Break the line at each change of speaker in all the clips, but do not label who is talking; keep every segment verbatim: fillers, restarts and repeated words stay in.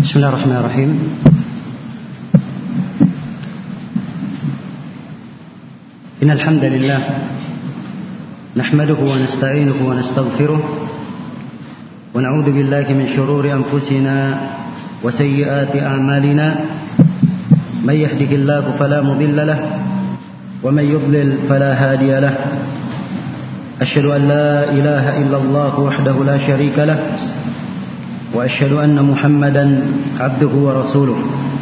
Bismillahirrahmanirrahim. Innal hamdalillah nahmaduhu wa nasta'inuhu wa nastaghfiruh wa na'udzu billahi min shururi anfusina wa sayyiati a'malina may yahdihillahu fala mudilla lahu wa may yudlil fala hadiya lahu. Asyhadu an la ilaha illallah wahdahu la syarika lahu wa asyhadu anna Muhammadan abduhu wa rasuluh.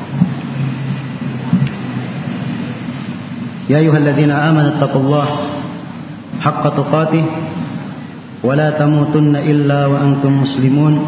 Ya ayyuhalladzina amanu taqullaha haqqa tuqatih wa la tamutunna illa wa antum muslimun.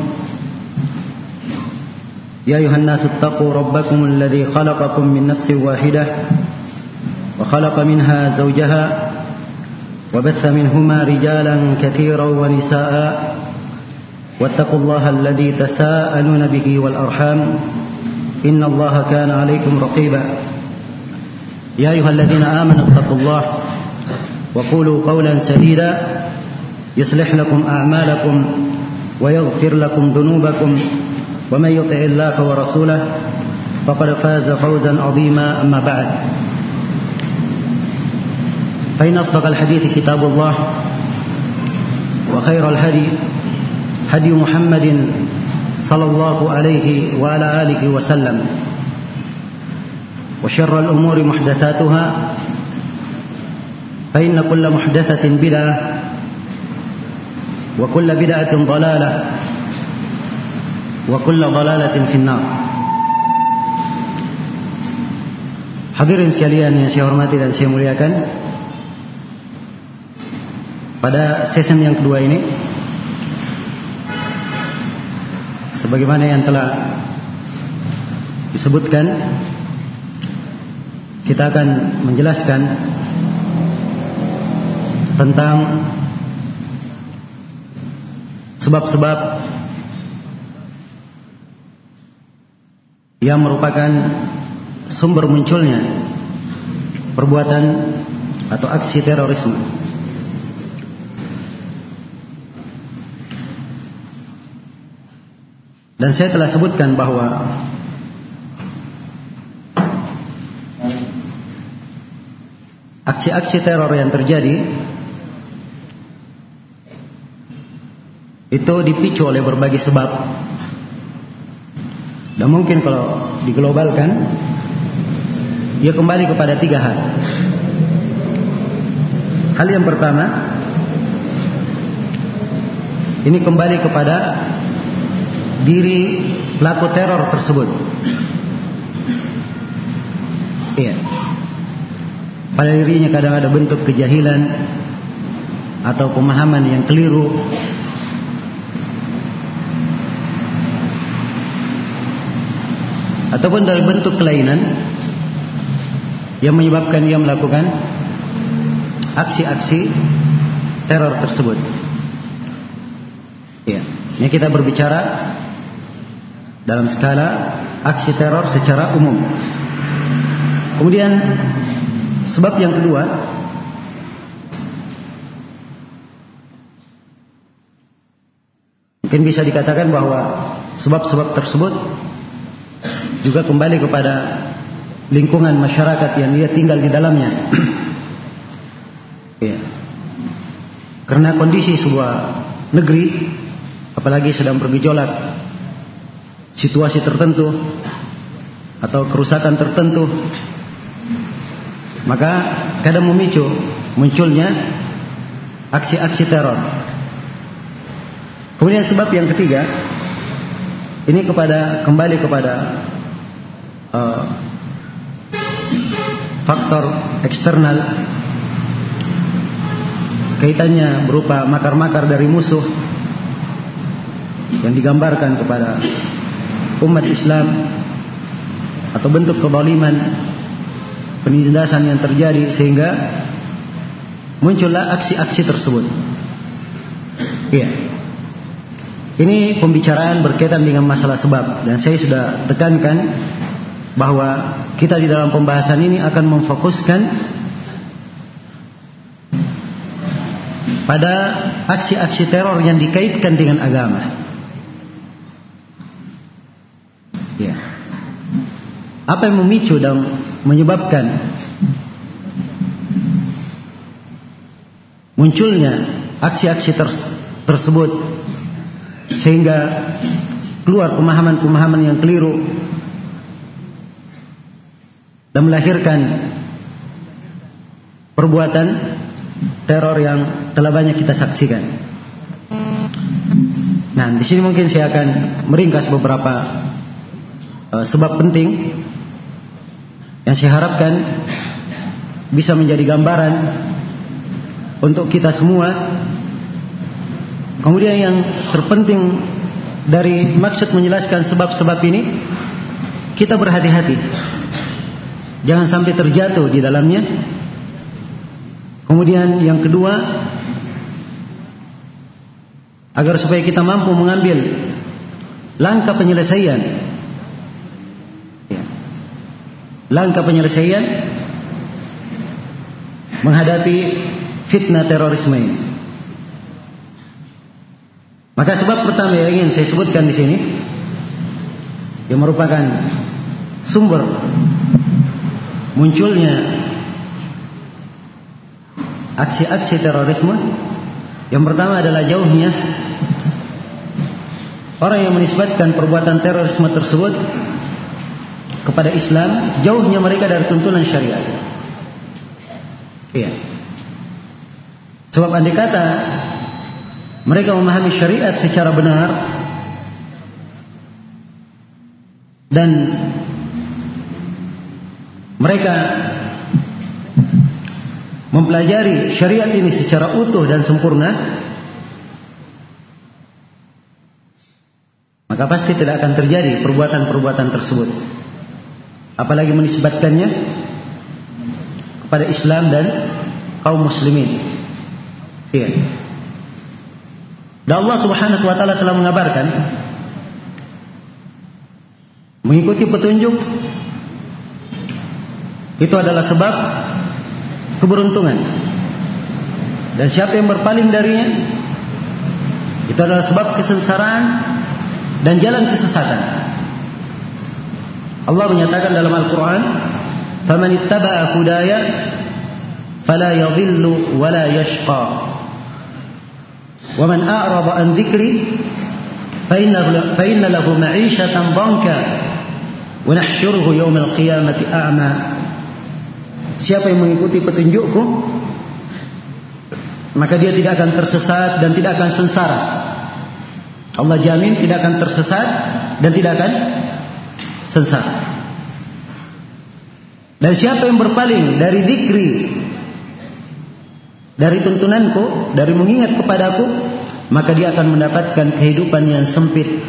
Ya ayyuhan nasu taqu rabbakumul ladzi khalaqakum min nafsin wahidah wa khalaqa minha zawjaha وبث منهما رجالا كثيرا ونساء واتقوا الله الذي تساءلون به والأرحام إن الله كان عليكم رقيبا. يا أيها الذين آمنوا اتقوا الله وقولوا قولا سديدا يصلح لكم أعمالكم ويغفر لكم ذنوبكم ومن يطع الله ورسوله فقد فاز فوزا عظيما. أما بعد، فإن أصدق الحديث كتاب الله وخير الهدي هدي محمد صلى الله عليه وعلى آله وسلم وشر الأمور محدثاتها فإن كل محدثة بدعة وكل بدعة ضلالة وكل ضلالة في النار. Hadirin sekalian yang saya hormati dan saya muliakan, pada season yang kedua ini, sebagaimana yang telah disebutkan, kita akan menjelaskan tentang sebab-sebab yang merupakan sumber munculnya perbuatan atau aksi terorisme. Dan saya telah sebutkan bahwa aksi-aksi teror yang terjadi itu dipicu oleh berbagai sebab. Dan mungkin kalau diglobalkan, ia kembali kepada tiga hal. Hal yang pertama, ini kembali kepada diri pelaku teror tersebut. Iya. Pada dirinya kadang ada bentuk kejahilan atau pemahaman yang keliru, ataupun dari bentuk kelainan yang menyebabkan ia melakukan aksi-aksi teror tersebut. Iya. Ini kita berbicara dalam skala aksi teror secara umum. Kemudian sebab yang kedua, mungkin bisa dikatakan bahwa sebab-sebab tersebut juga kembali kepada lingkungan masyarakat yang dia tinggal di dalamnya. Ya. Karena kondisi sebuah negeri, apalagi sedang bergejolak situasi tertentu atau kerusakan tertentu, maka kadang memicu munculnya aksi-aksi teror. Kemudian sebab yang ketiga, ini kepada kembali kepada uh, faktor eksternal, kaitannya berupa makar-makar dari musuh yang digambarkan kepada umat Islam, atau bentuk kezaliman, penindasan yang terjadi sehingga muncullah aksi-aksi tersebut. Iya. Ini pembicaraan berkaitan dengan masalah sebab, dan saya sudah tekankan bahwa kita di dalam pembahasan ini akan memfokuskan pada aksi-aksi teror yang dikaitkan dengan agama. Ya. Apa yang memicu dan menyebabkan munculnya aksi-aksi ter- tersebut sehingga keluar pemahaman-pemahaman yang keliru dan melahirkan perbuatan teror yang telah banyak kita saksikan. Nah, di sini mungkin saya akan meringkas beberapa uh, sebab penting yang saya harapkan bisa menjadi gambaran untuk kita semua. Kemudian yang terpenting dari maksud menjelaskan sebab-sebab ini, kita berhati-hati, jangan sampai terjatuh di dalamnya. Kemudian yang kedua, agar supaya kita mampu mengambil langkah penyelesaian, ya, langkah penyelesaian menghadapi fitnah terorisme ini. Maka sebab pertama yang ingin saya sebutkan di sini, yang merupakan sumber munculnya aksi-aksi terorisme, yang pertama adalah jauhnya orang yang menisbatkan perbuatan terorisme tersebut kepada Islam, jauhnya mereka dari tuntunan syariat. Iya. Sebab andai kata mereka memahami syariat secara benar dan mereka mempelajari syariat ini secara utuh dan sempurna, maka pasti tidak akan terjadi perbuatan-perbuatan tersebut, apalagi menisbatkannya kepada Islam dan kaum muslimin. Iya. Dan Allah Subhanahu wa taala telah mengabarkan, mengikuti petunjuk itu adalah sebab keberuntungan, dan siapa yang berpaling darinya itu adalah sebab kesengsaraan dan jalan kesesatan. Allah menyatakan dalam Al-Quran, "Faman ittaba'a hudaya fala yadhillu wa la yashqa, wa man a'rada an dhikri fa inna lahu ma'ishatan dhanka wa nahsyuruhu yawmal qiyamati a'ma." Siapa yang mengikuti petunjukku, maka dia tidak akan tersesat dan tidak akan sengsara. Allah jamin tidak akan tersesat dan tidak akan sengsara. Dan siapa yang berpaling dari dzikri, dari tuntunanku, dari mengingat kepadaku, maka dia akan mendapatkan kehidupan yang sempit,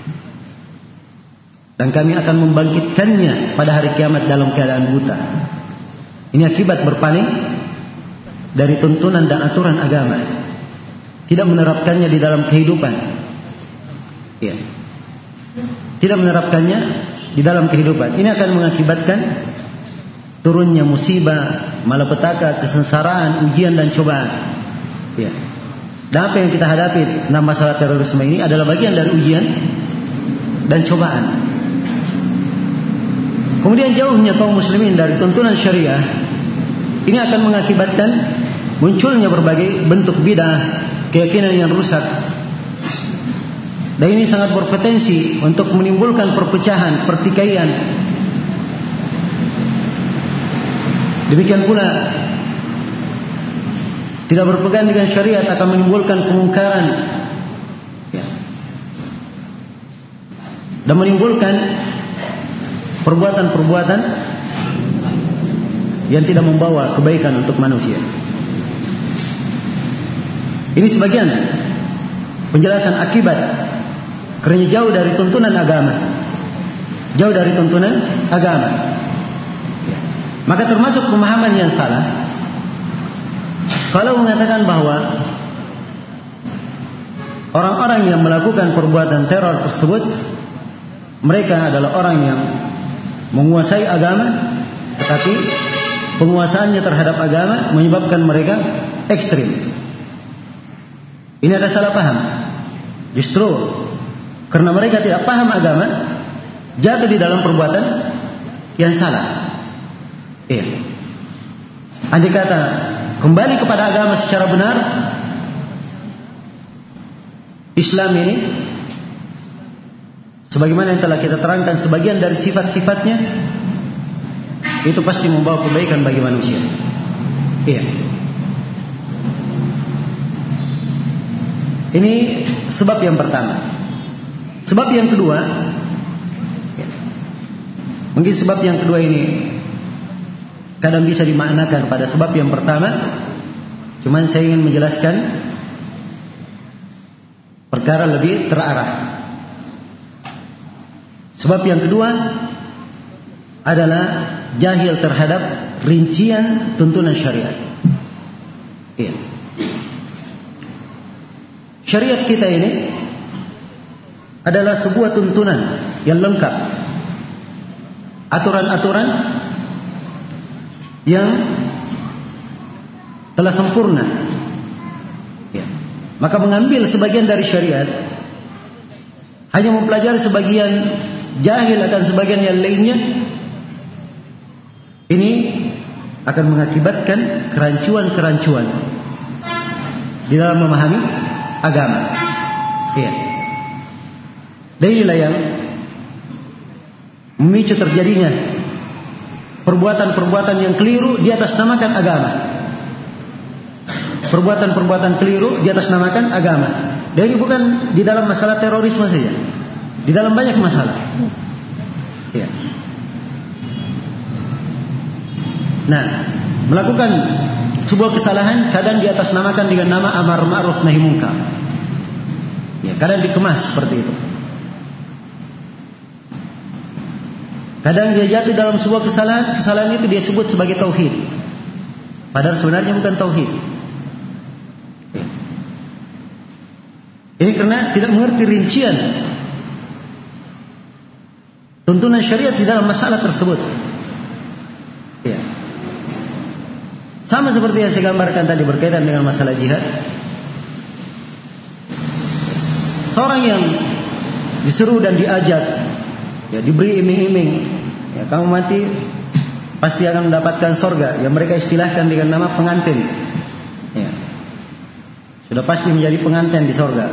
dan kami akan membangkitkannya pada hari kiamat dalam keadaan buta. Ini akibat berpaling dari tuntunan dan aturan agama, tidak menerapkannya di dalam kehidupan, ya, tidak menerapkannya di dalam kehidupan. Ini akan mengakibatkan turunnya musibah, malapetaka, kesengsaraan, ujian dan cobaan. Ya. Dan apa yang kita hadapi dalam masalah terorisme ini adalah bagian dari ujian dan cobaan. Kemudian jauhnya kaum muslimin dari tuntunan syariah, ini akan mengakibatkan munculnya berbagai bentuk bidah, keyakinan yang rusak. Dan ini sangat berpotensi untuk menimbulkan perpecahan, pertikaian. Demikian pula tidak berpegang dengan syariat akan menimbulkan kemungkaran, ya, dan menimbulkan perbuatan-perbuatan yang tidak membawa kebaikan untuk manusia. Ini sebagian penjelasan akibat karena jauh dari tuntunan agama, jauh dari tuntunan agama. Maka termasuk pemahaman yang salah kalau mengatakan bahwa orang-orang yang melakukan perbuatan teror tersebut, mereka adalah orang yang menguasai agama, tetapi penguasaannya terhadap agama menyebabkan mereka ekstrim. Ini ada salah paham. Justru karena mereka tidak paham agama, jatuh di dalam perbuatan yang salah. Iya. Andai kata kembali kepada agama secara benar, Islam ini sebagaimana yang telah kita terangkan sebagian dari sifat-sifatnya, itu pasti membawa kebaikan bagi manusia. Iya. Ini sebab yang pertama. Sebab yang kedua, mungkin sebab yang kedua ini kadang bisa dimaknakan pada sebab yang pertama, cuman saya ingin menjelaskan perkara lebih terarah. Sebab yang kedua adalah jahil terhadap rincian tuntunan syariat. Iya. Syariat kita ini adalah sebuah tuntunan yang lengkap, aturan-aturan yang telah sempurna. Ya. Maka mengambil sebagian dari syariat, hanya mempelajari sebagian, jahil akan sebagian yang lainnya, ini akan mengakibatkan kerancuan-kerancuan di dalam memahami agama. Iya. Dan inilah yang memicu terjadinya perbuatan-perbuatan yang keliru di atas namakan agama. Perbuatan-perbuatan keliru di atas namakan agama. Dan ini bukan di dalam masalah terorisme saja, di dalam banyak masalah. Ya. Nah, melakukan sebuah kesalahan kadang di atas namakan dengan nama amar ma'ruf nahi munkar. Ya, kadang dikemas seperti itu. Kadang dia jatuh dalam sebuah kesalahan, kesalahan itu dia sebut sebagai tauhid. Padahal sebenarnya bukan tauhid. Ya. Ini karena tidak mengerti rincian tuntunan syariat di dalam masalah tersebut. Ya. Sama seperti yang saya gambarkan tadi berkaitan dengan masalah jihad. Seorang yang disuruh dan diajak, ya, diberi iming-iming, ya, kamu mati pasti akan mendapatkan sorga, yang mereka istilahkan dengan nama pengantin. Ya. Sudah pasti menjadi pengantin di sorga.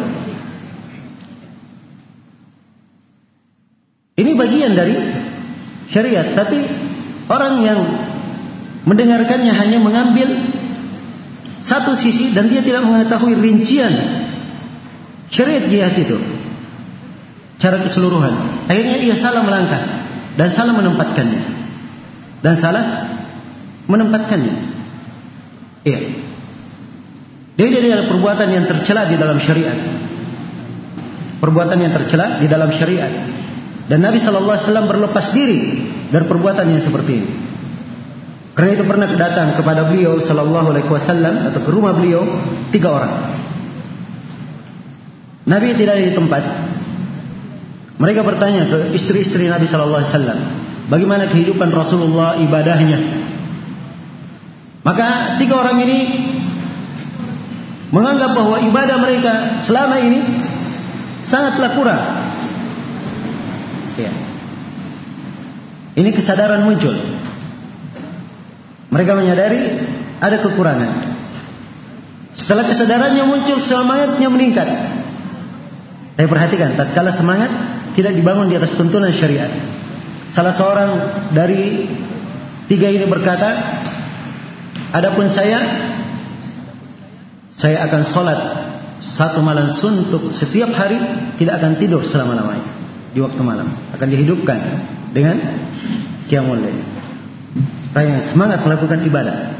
Ini bagian dari syariat, tapi orang yang mendengarkannya hanya mengambil satu sisi dan dia tidak mengetahui rincian syariat jihad itu secara keseluruhan. Akhirnya ia salah melangkah dan salah menempatkannya. Dan salah menempatkannya. Iya. Jadi adalah perbuatan yang tercela di dalam syariat. Perbuatan yang tercela di dalam syariat. Dan Nabi sallallahu alaihi wasallam berlepas diri dari perbuatan yang seperti ini. Karena itu pernah datang kepada beliau sallallahu alaihi wasallam atau ke rumah beliau tiga orang. Nabi tidak ada di tempat. Mereka bertanya ke istri-istri Nabi sallallahu alaihi wasallam, bagaimana kehidupan Rasulullah, ibadahnya. Maka tiga orang ini menganggap bahwa ibadah mereka selama ini sangatlah kurang. Ya. Ini kesadaran muncul. Mereka menyadari ada kekurangan. Setelah kesadarannya muncul, semangatnya meningkat. Saya perhatikan, tatkala semangat tidak dibangun di atas tuntunan syariat. Salah seorang dari tiga ini berkata, adapun saya, saya akan sholat satu malam suntuk setiap hari, tidak akan tidur selama-lamanya di waktu malam. Akan dihidupkan dengan qiyamul lail. Orang yang semangat melakukan ibadah.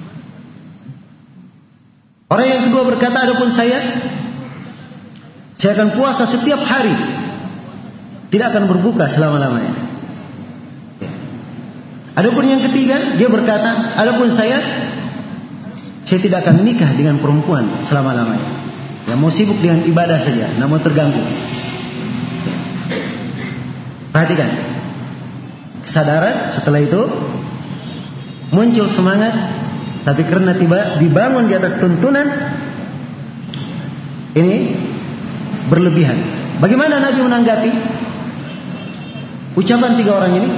Orang yang kedua berkata, adapun saya, saya akan puasa setiap hari, tidak akan berbuka selama-lamanya. Adapun yang ketiga, dia berkata, adapun saya, saya tidak akan nikah dengan perempuan selama-lamanya. Yang mau sibuk dengan ibadah saja, namun terganggu. Perhatikan, kesadaran. Setelah itu muncul semangat, tapi karena tiba dibangun di atas tuntunan ini berlebihan. Bagaimana Nabi menanggapi? ucapan tiga orang ini?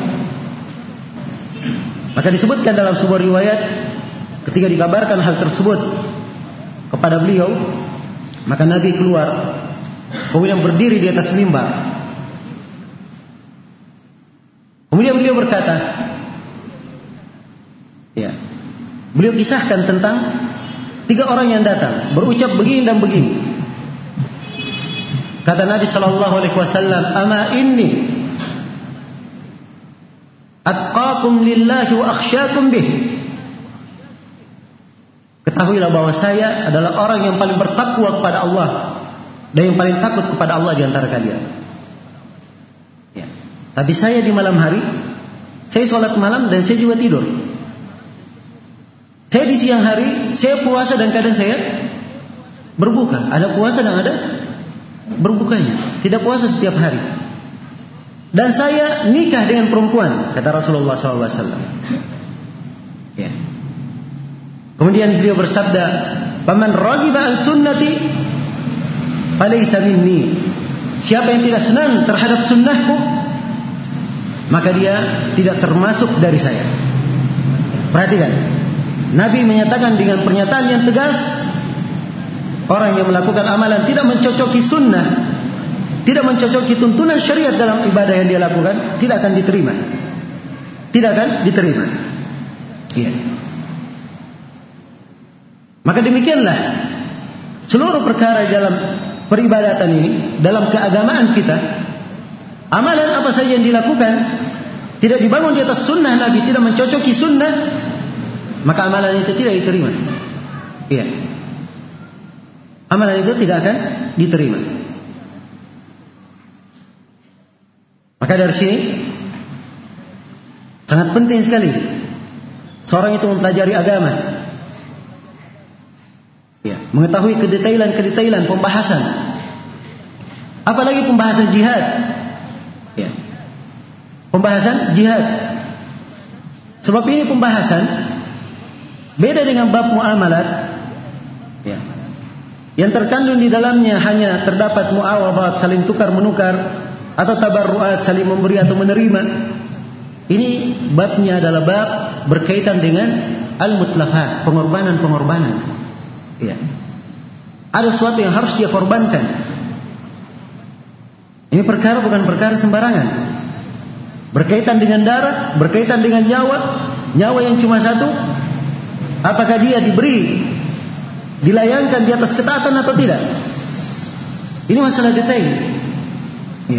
Maka disebutkan dalam sebuah riwayat, ketika dikabarkan hal tersebut kepada beliau, maka Nabi keluar, kemudian berdiri di atas mimbar. Kemudian beliau berkata, ya, beliau kisahkan tentang tiga orang yang datang, berucap begini dan begini. Kata Nabi Sallallahu Alaihi Wasallam, "Ama inni atqakum lillahi wa akhsyakum bih." Ketahuilah bahwa saya adalah orang yang paling bertakwa kepada Allah dan yang paling takut kepada Allah di antara kalian. Ya. Tapi saya di malam hari, saya sholat malam dan saya juga tidur. Saya di siang hari, saya puasa dan kadang saya berbuka. Ada puasa dan ada berbukanya. Tidak puasa setiap hari. Dan saya nikah dengan perempuan, kata Rasulullah shallallahu alaihi wasallam. Ya. Kemudian beliau bersabda, "Faman raghiba an sunnati falaysa minni." Siapa yang tidak senang terhadap sunnahku, maka dia tidak termasuk dari saya. Perhatikan, Nabi menyatakan dengan pernyataan yang tegas, orang yang melakukan amalan tidak mencocoki sunnah, tidak mencocoki tuntunan syariat dalam ibadah yang dia lakukan, tidak akan diterima. Tidak akan diterima. Iya. Maka demikianlah seluruh perkara dalam peribadatan ini, dalam keagamaan kita, amalan apa saja yang dilakukan tidak dibangun di atas sunnah Nabi, tidak mencocoki sunnah, maka amalan itu tidak diterima. Iya. Amalan itu tidak akan diterima. Maka dari sini sangat penting sekali seorang itu mempelajari agama. Ya, mengetahui kedetailan-kedetailan pembahasan. Apalagi pembahasan jihad. Ya. Pembahasan jihad. Sebab ini pembahasan beda dengan bab muamalat. Ya. Yang terkandung di dalamnya hanya terdapat muawadat, saling tukar menukar, atau tabarruat, saling memberi atau menerima. Ini babnya adalah bab berkaitan dengan al-mutlafat, pengorbanan-pengorbanan. Ya. Ada sesuatu yang harus dia korbankan. Ini perkara bukan perkara sembarangan. Berkaitan dengan darah, berkaitan dengan nyawa, nyawa yang cuma satu. Apakah dia diberi, dilayangkan di atas ketaatan atau tidak? Ini masalah detail. Ya.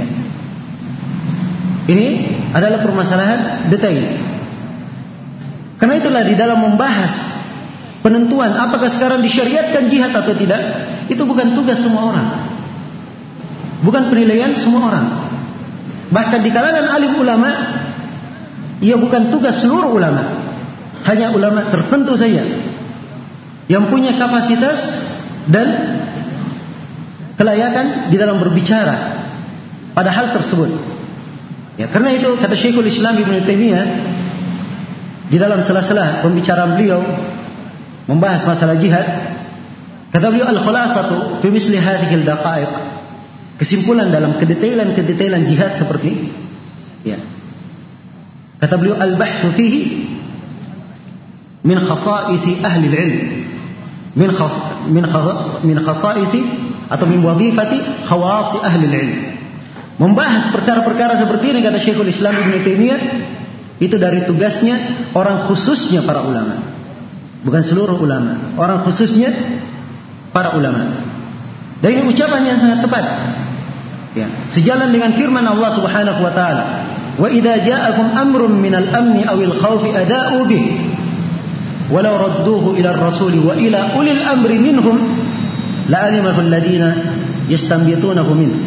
Ini adalah permasalahan detail. Karena itulah di dalam membahas penentuan apakah sekarang disyariatkan jihad atau tidak, itu bukan tugas semua orang, bukan penilaian semua orang. Bahkan di kalangan alim ulama, ia bukan tugas seluruh ulama, hanya ulama tertentu saja yang punya kapasitas dan kelayakan di dalam berbicara pada hal tersebut. Ya, karena itu kata Syekhul Islam Ibnu Taimiyah di dalam sela-sela pembicaraan beliau membahas masalah jihad, kata beliau, al-khulasatu fi misli hadhihi al-daqa'iq, kesimpulan dalam kedetailan-kedetailan jihad seperti ya. Kata beliau, al-bahthu fihi min khasa'isi ahli al-'ilm, min khas min khas min khasa'isi atau min wadhifati khawasi ahli al-'ilm. Membahas perkara-perkara seperti ini, kata Syekhul Islam Ibnu Taimiyah, itu dari tugasnya orang khususnya para ulama, bukan seluruh ulama, orang khususnya para ulama. Dan ini ucapan yang sangat tepat. Ya, sejalan dengan firman Allah Subhanahu wa taala, "Wa idza ja'akum amrun minal amni awil khawfi ada'u bih, walau radduhu ila ar-rasul wa ila ulil amri minhum la'alimahu alladhina yastanbitunahu minhu."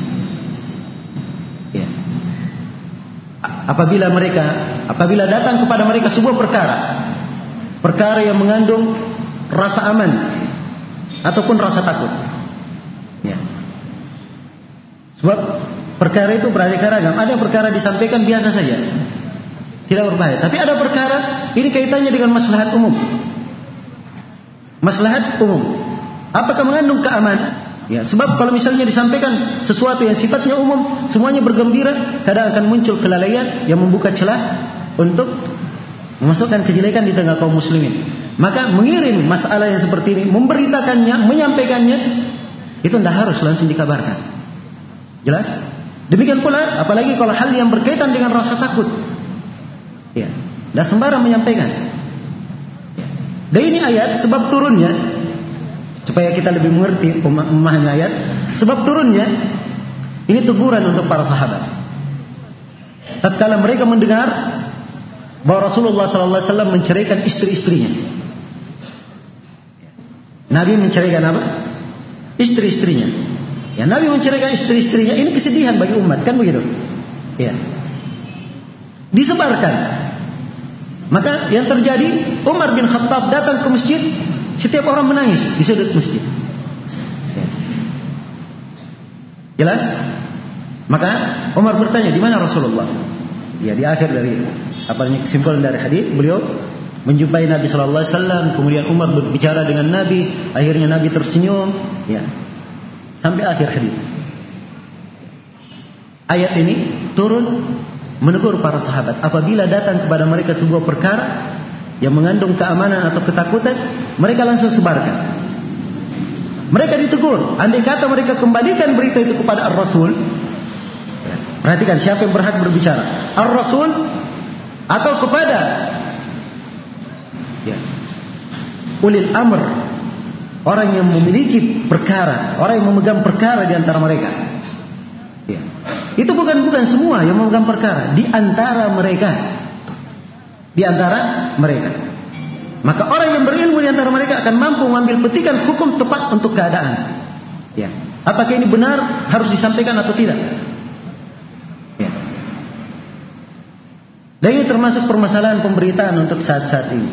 Ya. Apabila mereka apabila datang kepada mereka sebuah perkara, perkara yang mengandung rasa aman ataupun rasa takut. Ya. Sebab perkara itu beraneka ragam. Ada perkara disampaikan biasa saja, tidak berbahaya. Tapi ada perkara ini kaitannya dengan maslahat umum. Maslahat umum. Apakah mengandung keamanan? Ya, sebab kalau misalnya disampaikan sesuatu yang sifatnya umum, semuanya bergembira, kadang akan muncul kelalaian yang membuka celah untuk memasukkan kejelekan di tengah kaum muslimin. Maka mengirim masalah yang seperti ini, memberitakannya, menyampaikannya, itu tidak harus langsung dikabarkan. Jelas? Demikian pula, apalagi kalau hal yang berkaitan dengan rasa takut. Ya, tidak sembarang menyampaikan. Ya. Dan ini ayat sebab turunnya, supaya kita lebih mengerti memahami ayat, sebab turunnya ini teguran untuk para sahabat. Tatkala mereka mendengar bahwa Rasulullah sallallahu alaihi wasallam menceraikan istri-istrinya. Nabi menceraikan apa? Istri-istrinya. Ya, Nabi menceraikan istri-istrinya, ini kesedihan bagi umat, kan begitu? Ya. Disebarkan. Maka yang terjadi, Umar bin Khattab datang ke masjid, setiap orang menangis di sudut masjid. Ya. Jelas? Maka Umar bertanya, di mana Rasulullah? Ya, di akhir dari apa namanya kesimpulan dari hadis, beliau menjumpai Nabi sallallahu alaihi wasallam, kemudian Umar berbicara dengan Nabi, akhirnya Nabi tersenyum, ya. Sampai akhir hadis. Ayat ini turun menegur para sahabat apabila datang kepada mereka sebuah perkara yang mengandung keamanan atau ketakutan, mereka langsung sebarkan. Mereka ditegur, andai kata mereka kembalikan berita itu kepada Ar-Rasul. Ya, perhatikan siapa yang berhak berbicara, Ar-Rasul atau kepada ya, ulil amr, orang yang memiliki perkara, orang yang memegang perkara di antara mereka. Ya. Itu bukan bukan semua yang memegang perkara, di antara mereka. Di antara mereka. Maka orang yang berilmu di antara mereka akan mampu mengambil petikan hukum tepat untuk keadaan. Ya. Apakah ini benar harus disampaikan atau tidak? Ya. Dan ini termasuk permasalahan pemberitaan untuk saat-saat ini.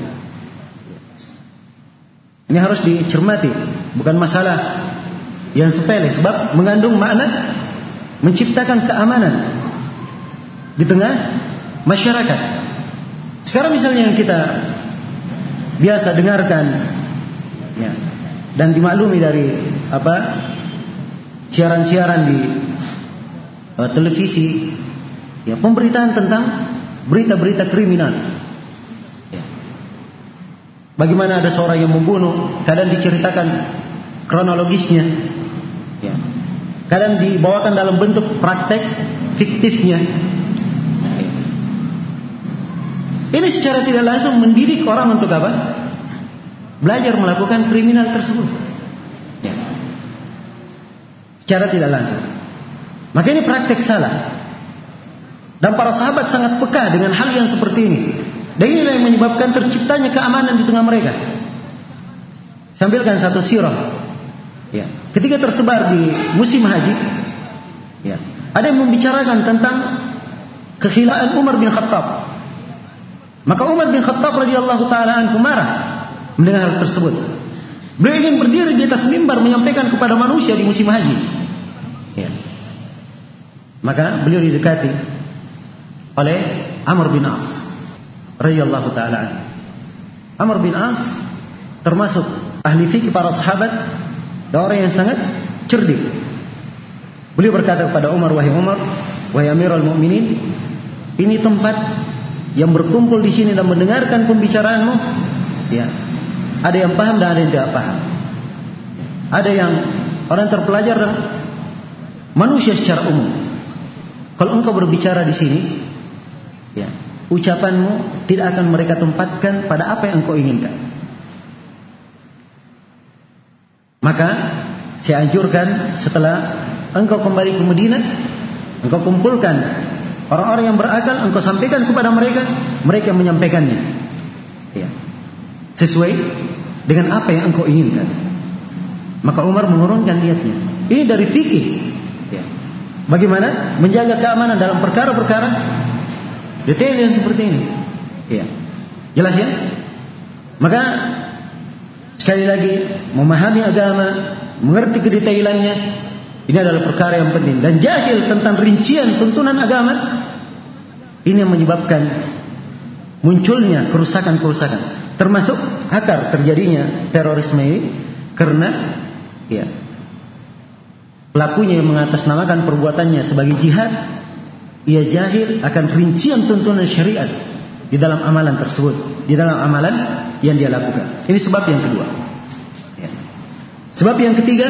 Ini harus dicermati, bukan masalah yang sepele, sebab mengandung makna menciptakan keamanan di tengah masyarakat. Sekarang misalnya yang kita biasa dengarkan, ya, dan dimaklumi dari apa siaran-siaran di uh, televisi, ya, pemberitaan tentang berita-berita kriminal. Bagaimana ada seorang yang membunuh, kadang diceritakan kronologisnya, ya. Kadang dibawakan dalam bentuk praktek fiktifnya. Ya. Ini secara tidak langsung mendidik orang untuk apa? Belajar melakukan kriminal tersebut. Ya. Secara tidak langsung. Maka ini praktek salah. Dan para sahabat sangat peka dengan hal yang seperti ini. Dan inilah yang menyebabkan terciptanya keamanan di tengah mereka. Saya ambilkan satu sirah. Ya. Ketika tersebar di musim haji, ya, ada yang membicarakan tentang kekhilaan Umar bin Khattab. Maka Umar bin Khattab radhiyallahu taala anhu marah mendengar hal tersebut. Beliau ingin berdiri di atas mimbar menyampaikan kepada manusia di musim haji. Ya. Maka beliau didekati oleh Amr bin As radhiyallahu taala. Amr bin As termasuk ahli fikih para sahabat dan orang yang sangat cerdik. Beliau berkata kepada Umar, wahai Umar, wahai Amirul Mukminin, ini tempat yang berkumpul di sini dan mendengarkan pembicaraanmu. Ya, ada yang paham dan ada yang tidak paham. Ada yang orang terpelajar dan manusia secara umum. Kalau engkau berbicara di sini, ya, ucapanmu tidak akan mereka tempatkan pada apa yang engkau inginkan. Maka saya anjurkan setelah engkau kembali ke Madinah, engkau kumpulkan orang-orang yang berakal, engkau sampaikan kepada mereka, mereka menyampaikannya, ya, sesuai dengan apa yang engkau inginkan. Maka Umar menurunkan niatnya. Ini dari fikih, ya. Bagaimana menjaga keamanan dalam perkara-perkara detail yang seperti ini, ya. Jelas ya? Maka sekali lagi, memahami agama, mengerti kedetailannya, ini adalah perkara yang penting. Dan jahil tentang rincian tuntunan agama, ini yang menyebabkan munculnya kerusakan-kerusakan. Termasuk akar terjadinya terorisme ini karena, ya, pelakunya yang mengatasnamakan perbuatannya sebagai jihad, ia jahil akan rincian tuntunan syariat di dalam amalan tersebut, di dalam amalan yang dia lakukan. Ini sebab yang kedua. Ya. Sebab yang ketiga,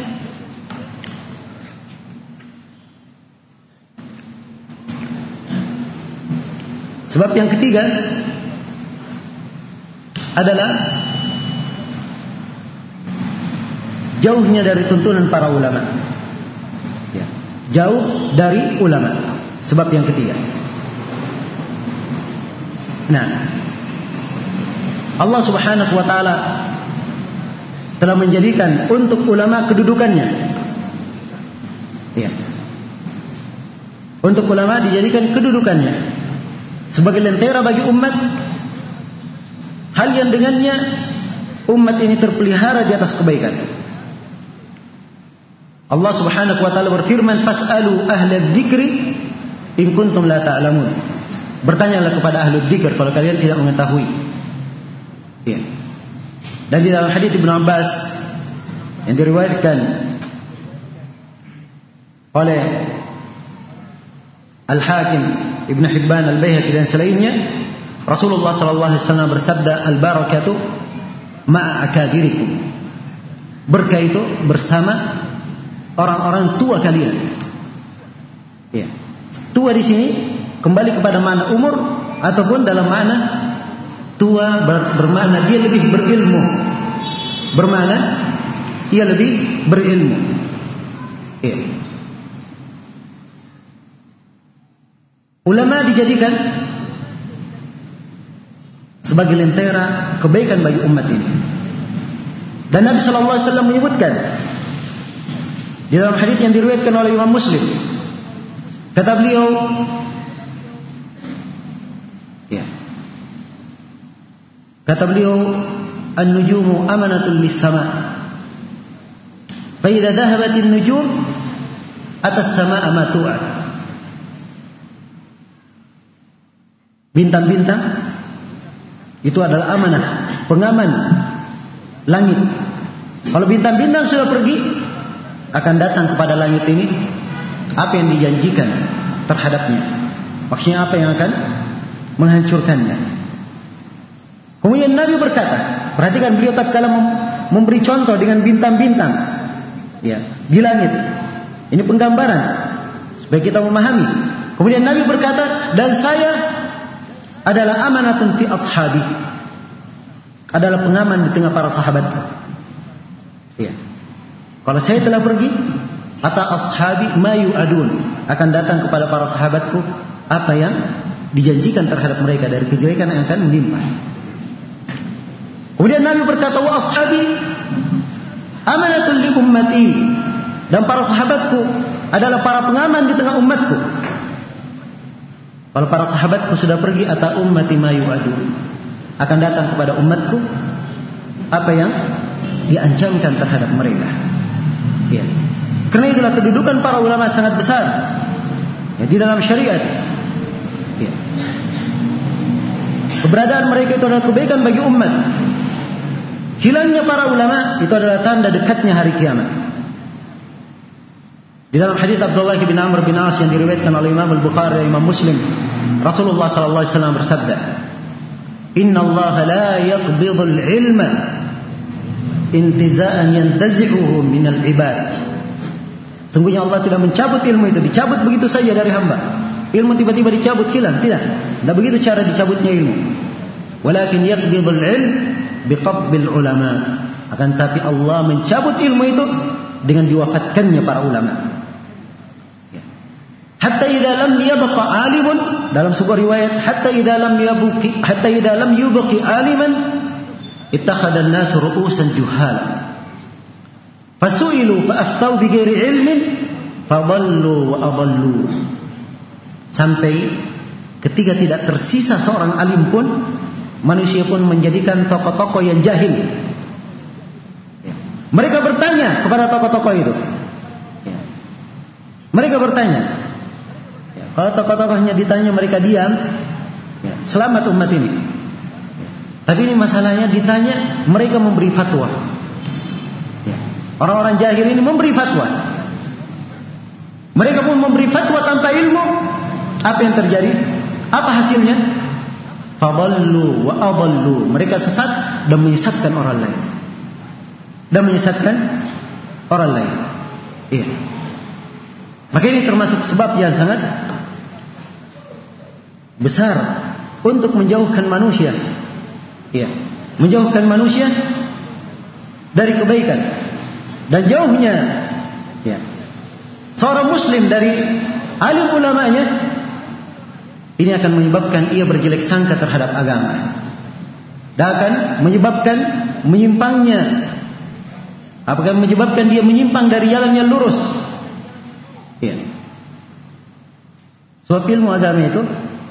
sebab yang ketiga adalah jauhnya dari tuntunan para ulama. Ya. Jauh dari ulama. Sebab yang ketiga. Nah, Allah Subhanahu wa taala telah menjadikan untuk ulama kedudukannya. Ya. Untuk ulama dijadikan kedudukannya sebagai lentera bagi umat. Hal yang dengannya umat ini terpelihara di atas kebaikan. Allah Subhanahu wa taala berfirman, "Fas'alu ahlal dzikri in kuntum la ta'lamun." Bertanyalah kepada ahli dzikir kalau kalian tidak mengetahui. Ya. Dan di dalam hadis Ibnu Abbas yang diriwayatkan oleh Al-Hakim, Ibnu Hibban, Al-Baihaqi dan selainnya, Rasulullah sallallahu alaihi wasallam bersabda, "Al-barakatu ma'a akabirikum." Berkah itu bersama orang-orang tua kalian. Ya. Tua di sini kembali kepada makna umur ataupun dalam makna tua ber, bermakna dia lebih berilmu. Bermakna ia lebih berilmu. Ya. Ulama dijadikan sebagai lentera kebaikan bagi umat ini. Dan Nabi sallallahu alaihi wasallam menyebutkan di dalam hadis yang diriwayatkan oleh Imam Muslim, kata beliau, ya, kata beliau, "An-nujumu amanatun lis-sama'. Fa idza dhahabatin nujum atas sama'a ma tu'ad." Bintang-bintang itu adalah amanah, pengaman langit. Kalau bintang-bintang sudah pergi, akan datang kepada langit ini apa yang dijanjikan terhadapnya. Maksudnya apa yang akan menghancurkannya. Kemudian Nabi berkata, perhatikan beliau tatkala memberi contoh dengan bintang-bintang, ya, di langit. Ini penggambaran supaya kita memahami. Kemudian Nabi berkata, dan saya adalah amanatun fi ashabi, adalah pengaman di tengah para sahabatku. Ya. Kalau saya telah pergi, kata ashabi ma yu'adun, akan datang kepada para sahabatku apa yang dijanjikan terhadap mereka dari kejelekan yang akan menimpa. Kemudian Nabi berkata, wa ashabi amanatul li ummati, dan para sahabatku adalah para pengaman di tengah umatku. Kalau para sahabatku sudah pergi, ata ummati ma yu'adun, akan datang kepada umatku apa yang diancamkan terhadap mereka. Ya. Karena itulah kedudukan para ulama sangat besar, ya, di dalam syariat. Ya. Keberadaan mereka itu adalah kebaikan bagi umat. Hilangnya para ulama itu adalah tanda dekatnya hari kiamat. Di dalam hadis Abdullah bin Amr bin As yang diriwayatkan oleh Imam Al-Bukhari dan Imam Muslim, Rasulullah sallallahu alaihi wasallam bersabda, "Inna Allah la yaqbidhu al-ilma intiza'an yantazi'uhu minal ibad." Sungguhnya Allah tidak mencabut ilmu itu, dicabut begitu saja dari hamba. Ilmu tiba-tiba dicabut, hilang, tidak. Tidak begitu cara dicabutnya ilmu. Walakin yaqbidul ilm biqabbil ulama. Akan tapi Allah mencabut ilmu itu dengan diwafatkannya para ulama. Hatta idza lam yabqa 'alimun, dalam sebuah riwayat, hatta idza lam yabqi hatta idza lam yubqi 'aliman ittakhadha an-nas ru'usan juhala. Fasu'ilu fa'aftau bighairi ilmin fadallu wa adallu. Sampai ketika tidak tersisa seorang alim pun, manusia pun menjadikan tokoh-tokoh yang jahil. Mereka bertanya kepada tokoh-tokoh itu. Mereka bertanya. Kalau tokoh-tokohnya ditanya mereka diam, selamat umat ini. Tapi ini masalahnya ditanya, mereka memberi fatwa. Orang-orang jahil ini memberi fatwa. Mereka pun memberi fatwa tanpa ilmu. Apa yang terjadi? Apa hasilnya? Fadallu wa adallu. Mereka sesat dan menyesatkan orang lain. Dan menyesatkan orang lain. Iya. Maka ini termasuk sebab yang sangat besar untuk menjauhkan manusia. Iya. Menjauhkan manusia dari kebaikan dan jauhnya ya, seorang muslim dari alim ulamanya, ini akan menyebabkan ia berjelek sangka terhadap agama dan akan menyebabkan menyimpangnya, apakah menyebabkan dia menyimpang dari jalan yang lurus ya. Sebab ilmu agama itu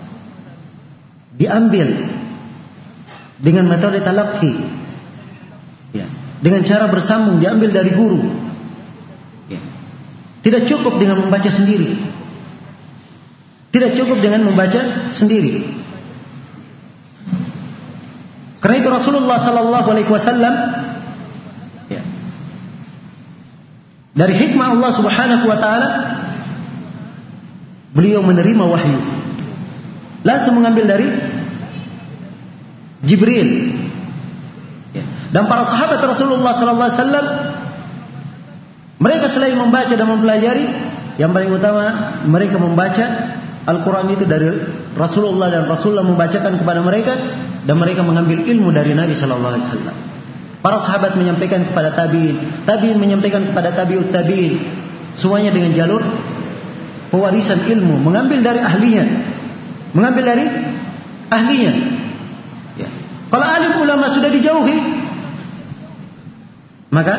diambil dengan metode talaqi ya, dengan cara bersambung, diambil dari guru ya. Tidak cukup dengan membaca sendiri, tidak cukup dengan membaca sendiri. Karena itu Rasulullah sallallahu alaihi wasallam ya, dari hikmah Allah Subhanahu wa taala, beliau menerima wahyu langsung mengambil dari Jibril ya. Dan para sahabat Rasulullah sallallahu alaihi wasallam, mereka selain membaca dan mempelajari, yang paling utama mereka membaca Al-Quran itu dari Rasulullah, dan Rasulullah membacakan kepada mereka, dan mereka mengambil ilmu dari Nabi sallallahu alaihi wasallam. Para sahabat menyampaikan kepada tabi'in, tabi'in menyampaikan kepada tabi'ut tabi'in, semuanya dengan jalur pewarisan ilmu, mengambil dari ahlinya, mengambil dari ahlinya. Ya. Kalau alim ulama sudah dijauhi, maka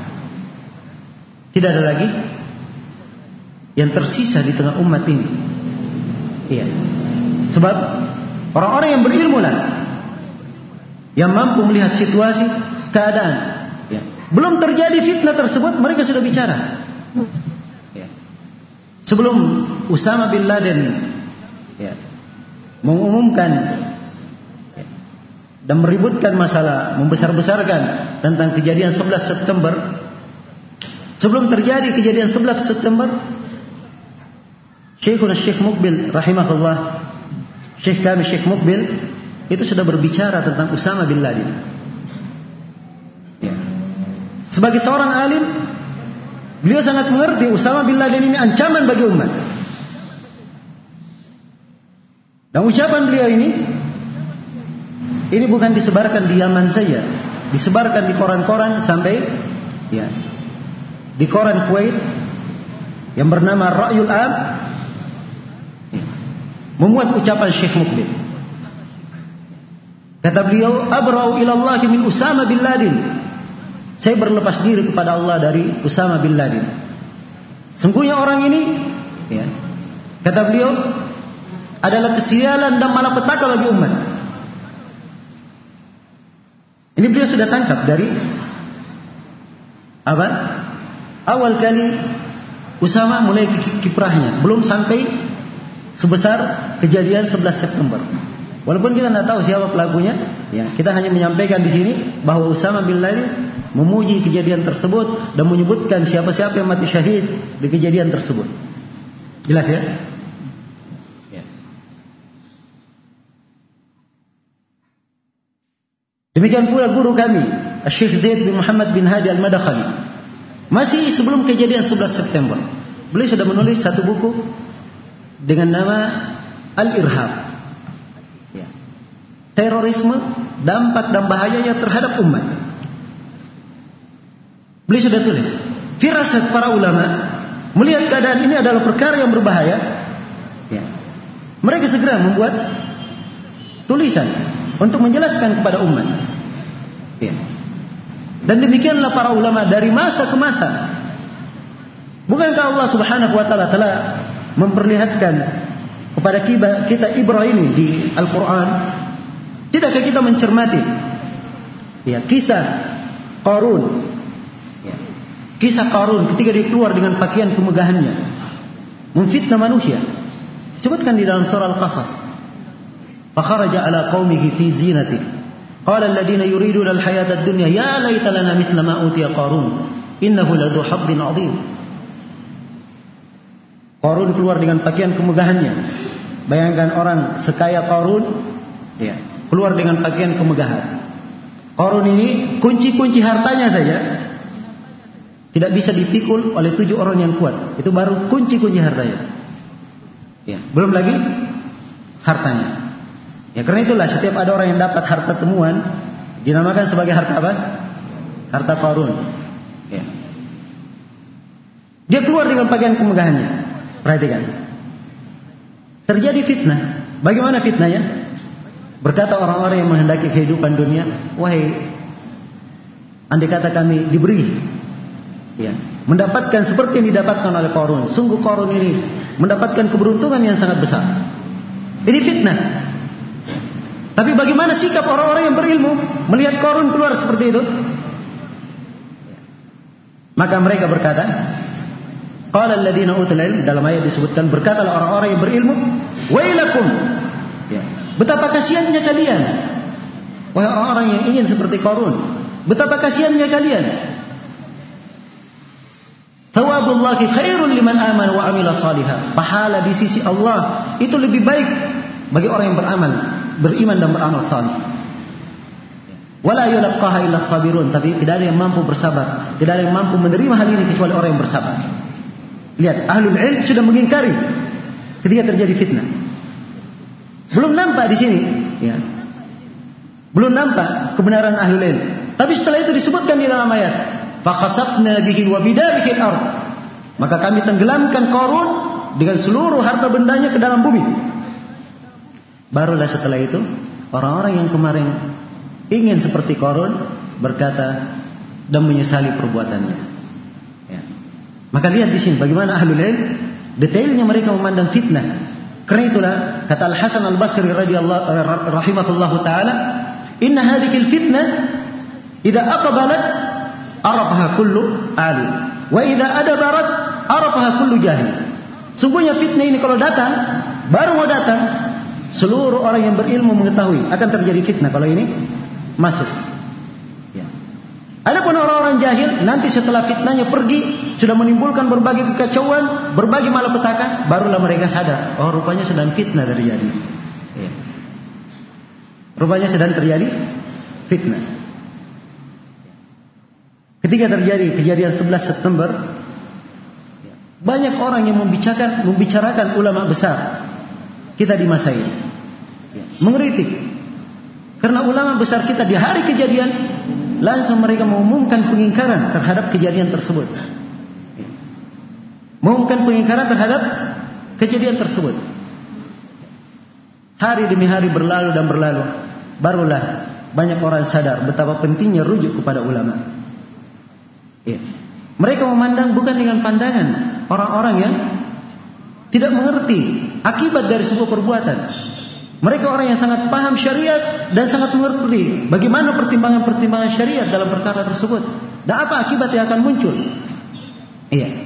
tidak ada lagi yang tersisa di tengah umat ini. Iya. Sebab orang-orang yang berilmu lah yang mampu melihat situasi, keadaan. Ya. Belum terjadi fitnah tersebut, mereka sudah bicara. Ya. Sebelum Usama bin Laden ya, mengumumkan ya, dan meributkan masalah, membesar-besarkan tentang kejadian sebelas September. Sebelum terjadi kejadian sebelas September, Syekhuna Syekh Mukbil rahimahullah, Syekh kami Syekh Mukbil itu sudah berbicara tentang Usama bin Laden. Ya. Sebagai seorang alim, beliau sangat mengerti Usama bin Laden ini ancaman bagi umat. Dan ucapan beliau ini, ini bukan disebarkan di Yaman saja, disebarkan di koran-koran sampai ya, di koran Kuwait yang bernama Ra'yul Am memuat ucapan Syekh Mukbil. Kata beliau, abra'u ilallahi min Usama bin Laden. Saya berlepas diri kepada Allah dari Usama bin Laden. Sungguhnya orang ini ya, kata beliau, adalah kesialan dan malapetaka bagi umat. Ini beliau sudah tangkap dari apa? Awal kali Usama mulai kiprahnya, belum sampai sebesar kejadian sebelas September. Walaupun kita tidak tahu siapa pelakunya, ya, kita hanya menyampaikan di sini bahwa Usama bin Laden memuji kejadian tersebut dan menyebutkan siapa-siapa yang mati syahid di kejadian tersebut. Jelas ya? Ya. Demikian pula guru kami, Syekh Zaid bin Muhammad bin Hadi Al-Madakhali. Masih sebelum kejadian sebelas September, beliau sudah menulis satu buku dengan nama Al-Irhab. Ya. Terorisme, dampak dan bahayanya terhadap umat. Beliau sudah tulis. Firasat para ulama melihat keadaan ini adalah perkara yang berbahaya. Ya. Mereka segera membuat tulisan untuk menjelaskan kepada umat. Ya. Dan demikianlah para ulama dari masa ke masa. Bukankah Allah Subhanahu wa taala telah memperlihatkan kepada kita ibrah ini di Al-Quran? Tidakkah kita mencermati ya, kisah Qarun ya, kisah Qarun ketika dia keluar dengan pakaian kemegahannya memfitnah manusia, disebutkan di dalam surah Al-Qasas. Fakharaja ala qaumihi fi zinatihi qala alladhina yuriduna al-hayata ad-dunya ya laita lana mithla ma utiya Qarun innahu ladhu haddin 'adzim. Qarun keluar dengan pakaian kemegahannya. Bayangkan orang sekaya Qarun, ya, keluar dengan pakaian kemegahan. Qarun ini kunci-kunci hartanya saja tidak bisa dipikul oleh tujuh orang yang kuat. Itu baru kunci-kunci hartanya. Ya, belum lagi hartanya. Ya, karena itulah setiap ada orang yang dapat harta temuan dinamakan sebagai harta apa? Harta Qarun. Ya. Dia keluar dengan pakaian kemegahannya. Perhatikan. Terjadi fitnah. Bagaimana fitnahnya? Berkata orang-orang yang menghendaki kehidupan dunia, wahai, andai kata kami diberi, ya, mendapatkan seperti yang didapatkan oleh Qarun, sungguh Qarun ini mendapatkan keberuntungan yang sangat besar. Ini fitnah. Tapi bagaimana sikap orang-orang yang berilmu melihat Qarun keluar seperti itu? Maka mereka berkata, qala alladziina utul ilm, dalam ayat disebutkan, berkatalah orang-orang yang berilmu, wailakum, ya, betapa kasihannya kalian, wahai orang-orang yang ingin seperti Qarun, betapa kasihannya kalian. Thawabullahi khairun liman amana wa amila salihah. Pahala di sisi Allah itu lebih baik bagi orang yang beramal, beriman dan beramal salih. Wala yulqaha illa sabirun, tapi tidak ada yang mampu bersabar, tidak ada yang mampu menerima hal ini kecuali orang yang bersabar. Lihat, ahlul ilm sudah mengingkari ketika terjadi fitnah. Belum nampak di sini, ya. Belum nampak kebenaran ahlul ilm. Tapi setelah itu disebutkan di dalam ayat, fa khasafna bihi wa bidarihi al-ard. Maka kami tenggelamkan Qarun dengan seluruh harta bendanya ke dalam bumi. Barulah setelah itu orang-orang yang kemarin ingin seperti Qarun berkata dan menyesali perbuatannya. Maka lihat di sini bagaimana ahlul ilm detailnya mereka memandang fitnah. Karena itulah kata Al Hasan Al Basri radhiyallahu rahimahullahu taala, inna hadhihi al fitnah idza aqbalat arafaha kullu alim wa idza adbarat arafaha kullu jahil. Sungguhnya fitnah ini kalau datang, baru mau datang, seluruh orang yang berilmu mengetahui akan terjadi fitnah kalau ini masuk. Adapun orang-orang jahil nanti setelah fitnahnya pergi sudah menimbulkan berbagai kekacauan, berbagai malapetaka, barulah mereka sadar, oh rupanya sedang fitnah terjadi. Ya. Rupanya sedang terjadi fitnah. Ketika terjadi kejadian sebelas September, banyak orang yang membicarakan, membicarakan ulama besar kita di masa ini, mengkritik. Karena ulama besar kita di hari kejadian langsung mereka mengumumkan pengingkaran terhadap kejadian tersebut. Mengumumkan pengingkaran terhadap kejadian tersebut. Hari demi hari berlalu dan berlalu, barulah banyak orang sadar betapa pentingnya rujuk kepada ulama. Ya. Mereka memandang bukan dengan pandangan orang-orang yang tidak mengerti akibat dari sebuah perbuatan. Mereka orang yang sangat paham syariat dan sangat mengerti bagaimana pertimbangan-pertimbangan syariat dalam perkara tersebut dan apa akibat yang akan muncul. Iya.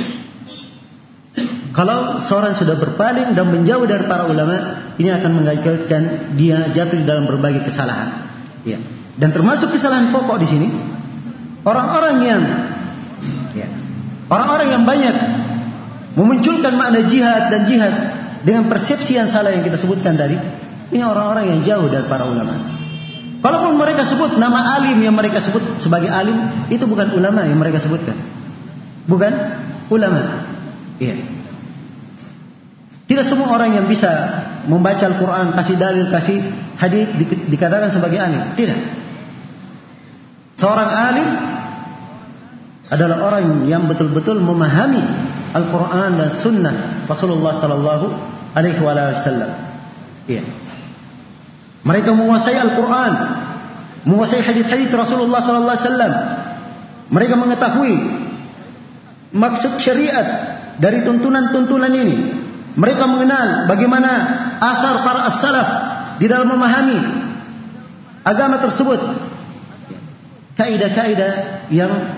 Kalau seorang sudah berpaling dan menjauh dari para ulama, ini akan mengakibatkan dia jatuh di dalam berbagai kesalahan. Iya. Dan termasuk kesalahan pokok di sini, orang-orang yang, ya, orang-orang yang banyak memunculkan makna jihad dan jihad dengan persepsi yang salah yang kita sebutkan tadi, ini orang-orang yang jauh dari para ulama. Kalaupun mereka sebut nama alim yang mereka sebut sebagai alim, itu bukan ulama yang mereka sebutkan. Bukan ulama. Iya. Tidak semua orang yang bisa membaca Al-Quran, kasih dalil, kasih hadis di, dikatakan sebagai alim. Tidak. Seorang alim adalah orang yang betul-betul memahami Al-Quran dan Sunnah Rasulullah Sallallahu Alaihi Wasallam. Iya. Mereka menguasai Al-Quran, menguasai hadis-hadis Rasulullah Sallallahu Alaihi Wasallam. Mereka mengetahui maksud syariat dari tuntunan-tuntunan ini. Mereka mengenal bagaimana asar para as-salaf di dalam memahami agama tersebut. Kaidah-kaidah yang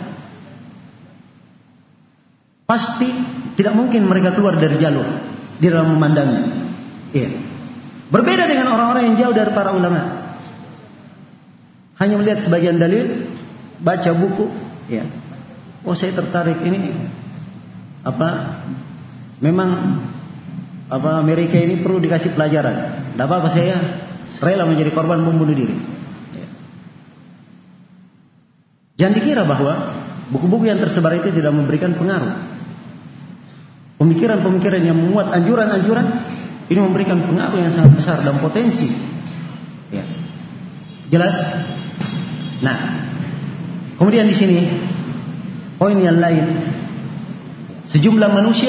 pasti tidak mungkin mereka keluar dari jalur di dalam memandangnya. Iya. Berbeda dengan orang-orang yang jauh dari para ulama. Hanya melihat sebagian dalil, baca buku, ya. Oh, saya tertarik ini apa? memang apa Amerika ini perlu dikasih pelajaran. Tidak apa-apa saya rela menjadi korban membunuh diri. Ya. Jangan dikira bahwa buku-buku yang tersebar itu tidak memberikan pengaruh. Pemikiran-pemikiran yang memuat anjuran-anjuran ini memberikan pengaruh yang sangat besar dan potensi. Ya. Jelas? Nah, kemudian di sini poin yang lain, sejumlah manusia,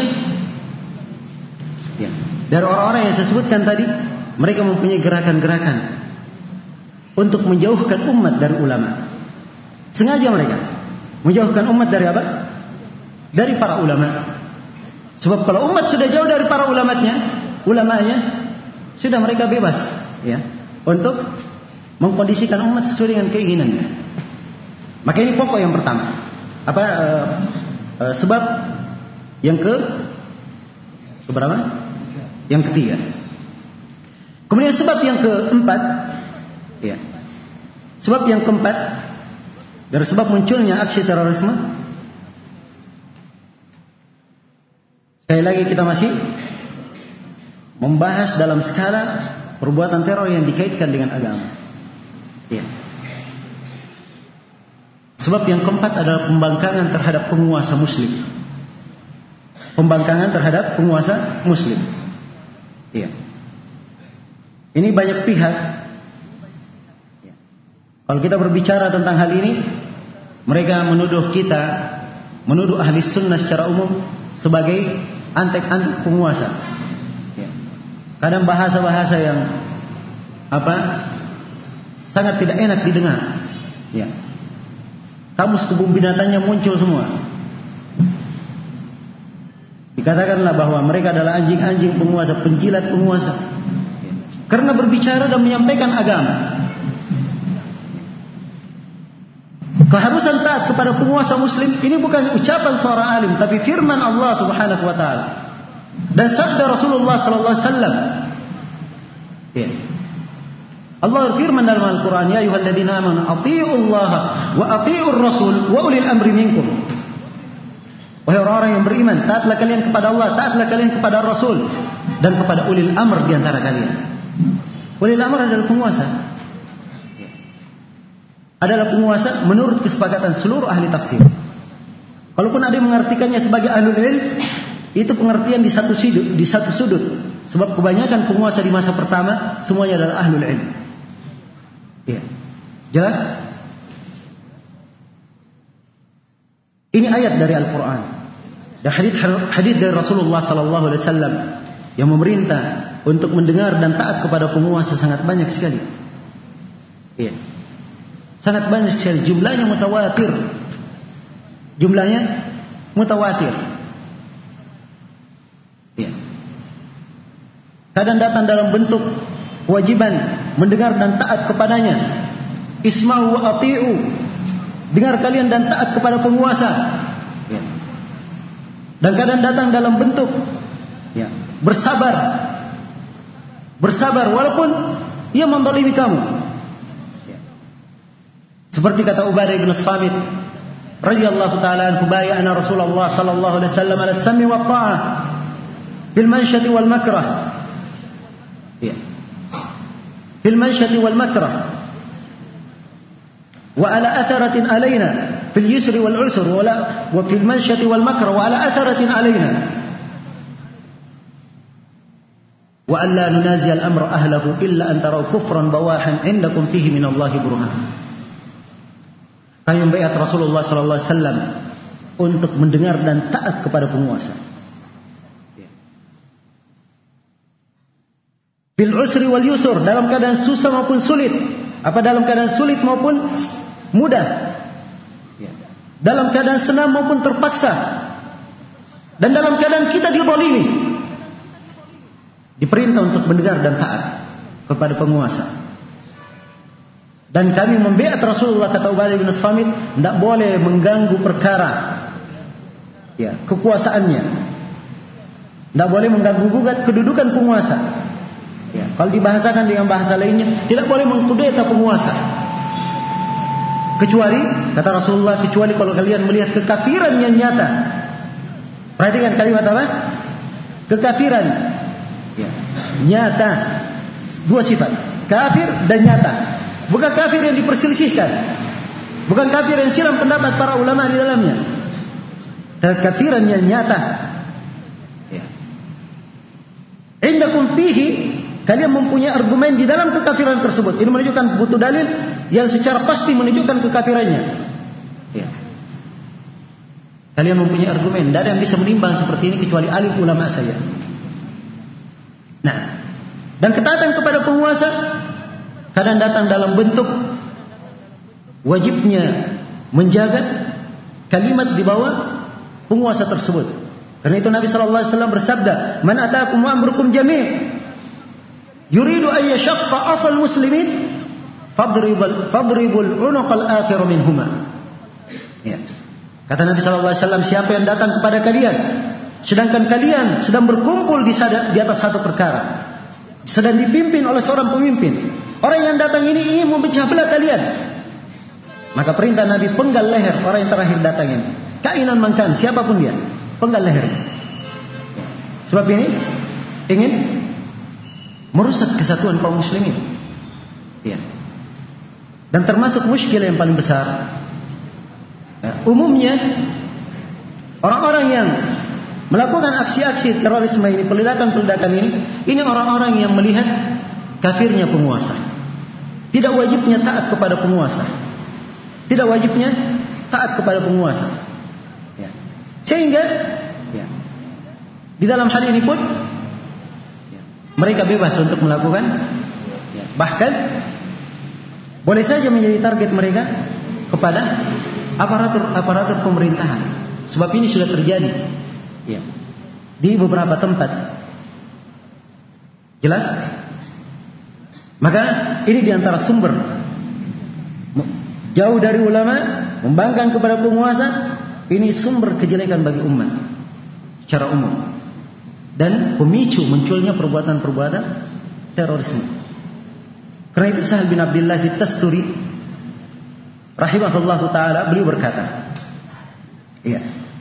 ya, dari orang-orang yang saya sebutkan tadi, mereka mempunyai gerakan-gerakan untuk menjauhkan umat dari ulama. Sengaja mereka menjauhkan umat dari apa? Dari para ulama. Sebab kalau umat sudah jauh dari para ulamanya, ulamanya sudah mereka bebas, ya, untuk mengkondisikan umat sesuai dengan keinginannya. Maka ini pokok yang pertama. Apa uh, uh, sebab yang ke seberapa? Yang ketiga. Kemudian sebab yang keempat, ya. Sebab yang keempat dari sebab munculnya aksi terorisme. Sekali lagi kita masih membahas dalam skala perbuatan teror yang dikaitkan dengan agama. Ya. Sebab yang keempat adalah pembangkangan terhadap penguasa muslim. Pembangkangan terhadap penguasa muslim. Ya. Ini banyak pihak. Ya. Kalau kita berbicara tentang hal ini, mereka menuduh kita, menuduh ahli sunnah secara umum sebagai antek-antek penguasa. Ya. Kadang bahasa-bahasa yang apa sangat tidak enak didengar. Ya. Kamus kebun binatangnya muncul semua. Dikatakanlah bahwa mereka adalah anjing-anjing penguasa, penjilat penguasa. Ya. Karena berbicara dan menyampaikan agama. Keharusan taat kepada penguasa muslim ini bukan ucapan seorang alim, tapi firman Allah Subhanahu wa taala dan sabda Rasulullah sallallahu alaihi wasallam. Ya. Allah berfirman dalam Al-Quran, ya ayyuhalladzina amanu athi'ullaha wa athi'ur rasul wa ulil amri minkum. Wahai orang-orang yang beriman, taatlah kalian kepada Allah, taatlah kalian kepada Rasul dan kepada ulil amr di antara kalian. Ulil amr adalah penguasa. Adalah penguasa menurut kesepakatan seluruh ahli tafsir. Kalaupun ada yang mengartikannya sebagai ahlul ilm, itu pengertian di satu sudut, di satu sudut. Sebab kebanyakan penguasa di masa pertama semuanya adalah ahlul ilm. Ya. Jelas? Ini ayat dari Al-Quran. Dan hadits hadits dari Rasulullah sallallahu alaihi wasallam yang memerintah untuk mendengar dan taat kepada penguasa sangat banyak sekali. Ya. Sangat banyak sekali, jumlahnya mutawatir. Jumlahnya mutawatir. Ya. Kadang datang dalam bentuk kewajiban mendengar dan taat kepadanya. Isma'u wa ati'u. Dengar kalian dan taat kepada penguasa. Ya. Dan kadang datang dalam bentuk ya, bersabar. Bersabar walaupun ia menzalimi kamu. Ya. Seperti kata Ubadah bin Samit radhiyallahu taala anhu, bay'ana Rasulullah sallallahu alaihi wasallam ala as-sam'i wa ta'ah bil mansyati wal makrah. Ya. Bil mansyati wal makrah. وعلى أثرة علينا في اليسر والعسر ولا وفي المنشة والمكر وعلى أثرة علينا وأن لا ننازع الأمر أهله إلا أن تروا كفرا بواحا عندكم فيه من الله برهان. Kami membaiat Rasulullah sallallahu alaihi wasallam untuk mendengar dan taat kepada penguasa. Bil usri wal yusur, dalam keadaan susah maupun sulit, apa dalam keadaan sulit maupun mudah, ya. Dalam keadaan senang maupun terpaksa, dan dalam keadaan kita dizalimi, diperintah untuk mendengar dan taat kepada penguasa. Dan kami membaiat Rasulullah, kata Ubadah bin Samit, tidak boleh mengganggu perkara ya, kekuasaannya, tidak boleh mengganggu gugat kedudukan penguasa. Ya, kalau dibahasakan dengan bahasa lainnya, tidak boleh mengkudeta penguasa. Kecuali, kata Rasulullah, kecuali kalau kalian melihat kekafiran yang nyata. Perhatikan kalimat apa? kekafiran ya, nyata, dua sifat, kafir dan nyata. Bukan kafir yang diperselisihkan, bukan kafir yang silam pendapat para ulama di dalamnya. Kekafiran yang nyata. Ya. Indakum fihi, kalian mempunyai argumen di dalam kekafiran tersebut. Ini menunjukkan butuh dalil yang secara pasti menunjukkan kekafirannya. Ya. Kalian mempunyai argumen, tidak ada yang bisa menimbang seperti ini kecuali alim ulama saya. Nah, dan ketaatan kepada penguasa kadang datang dalam bentuk wajibnya menjaga kalimat di bawah penguasa tersebut. Karena itu Nabi sallallahu alaihi wasallam bersabda, "Man ataakum wa amrukum jami' yuridu an yashaqqa asal muslimin fadribul fadribul unuqal akhir minhuma." Ya. Kata Nabi sallallahu alaihi wasallam, siapa yang datang kepada kalian sedangkan kalian sedang berkumpul di, sada, di atas satu perkara, sedang dipimpin oleh seorang pemimpin, orang yang datang ini ingin memecah belah kalian, maka perintah Nabi, penggal leher orang yang terakhir datang ini, kainan mangkan, siapapun dia, penggal leher. Sebab ini ingin merusak kesatuan kaum muslimin. Ya. Dan termasuk muskilah yang paling besar, ya, umumnya orang-orang yang melakukan aksi-aksi terorisme ini, peledakan-peledakan ini, ini orang-orang yang melihat kafirnya penguasa, tidak wajibnya taat kepada penguasa, tidak wajibnya taat kepada penguasa. Ya. Sehingga ya, di dalam hal ini pun ya, mereka bebas untuk melakukan, ya, bahkan boleh saja menjadi target mereka kepada aparatur-aparatur pemerintahan. Sebab ini sudah terjadi ya, di beberapa tempat. Jelas? Maka ini diantara sumber jauh dari ulama membangkang kepada penguasa, ini sumber kejelekan bagi umat secara umum dan pemicu munculnya perbuatan-perbuatan terorisme. Karena itu Sahal bin Abdullah At-Tasturi rahimahullah taala, beliau berkata, iya,